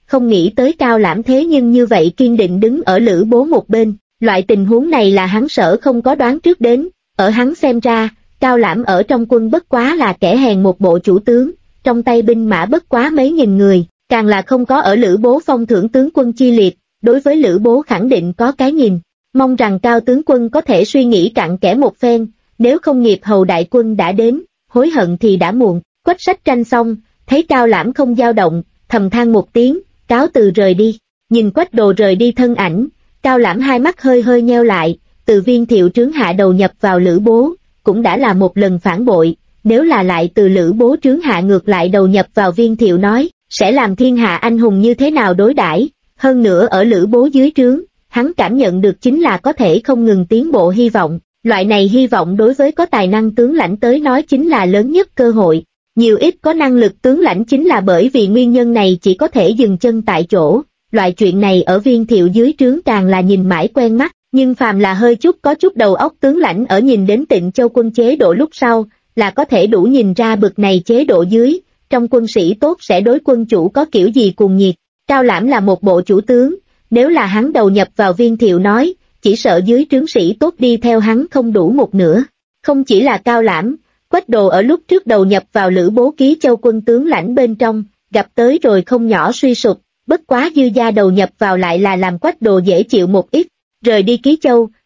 không nghĩ tới Cao Lãm thế nhưng như vậy kiên định đứng ở Lữ Bố một bên, loại tình huống này là hắn sợ không có đoán trước đến, ở hắn xem ra, Cao Lãm ở trong quân bất quá là kẻ hèn một bộ chủ tướng, trong tay binh mã bất quá mấy nghìn người, càng là không có ở Lữ Bố phong thưởng tướng quân chi liệt, đối với Lữ Bố khẳng định có cái nhìn, mong rằng Cao tướng quân có thể suy nghĩ cặn kẽ một phen, nếu không nghiệp hầu đại quân đã đến, hối hận thì đã muộn. Quách Sách Tranh xong, thấy Cao Lãm không dao động, thầm than một tiếng, cáo từ rời đi, nhìn Quách Đồ rời đi thân ảnh, Cao Lãm hai mắt hơi hơi nheo lại, từ Viên Thiệu trướng hạ đầu nhập vào Lữ Bố, cũng đã là một lần phản bội, nếu là lại từ Lữ Bố trướng hạ ngược lại đầu nhập vào Viên Thiệu nói, sẽ làm thiên hạ anh hùng như thế nào đối đãi. Hơn nữa ở Lữ Bố dưới trướng, hắn cảm nhận được chính là có thể không ngừng tiến bộ hy vọng, loại này hy vọng đối với có tài năng tướng lãnh tới nói chính là lớn nhất cơ hội. Nhiều ít có năng lực tướng lãnh chính là bởi vì nguyên nhân này chỉ có thể dừng chân tại chỗ, loại chuyện này ở Viên Thiệu dưới trướng càng là nhìn mãi quen mắt, nhưng phàm là hơi chút có chút đầu óc tướng lãnh ở nhìn đến Tịnh Châu quân chế độ lúc sau, là có thể đủ nhìn ra bực này chế độ dưới, trong quân sĩ tốt sẽ đối quân chủ có kiểu gì cuồng nhiệt. Cao Lãm là một bộ chủ tướng, nếu là hắn đầu nhập vào Viên Thiệu nói, chỉ sợ dưới trướng sĩ tốt đi theo hắn không đủ một nửa. Không chỉ là Cao Lãm, Quách Đồ ở lúc trước đầu nhập vào Lữ Bố ký châu quân tướng lãnh bên trong, gặp tới rồi không nhỏ suy sụp, bất quá Dư Gia đầu nhập vào lại là làm Quách Đồ dễ chịu một ít, rời đi ký châu,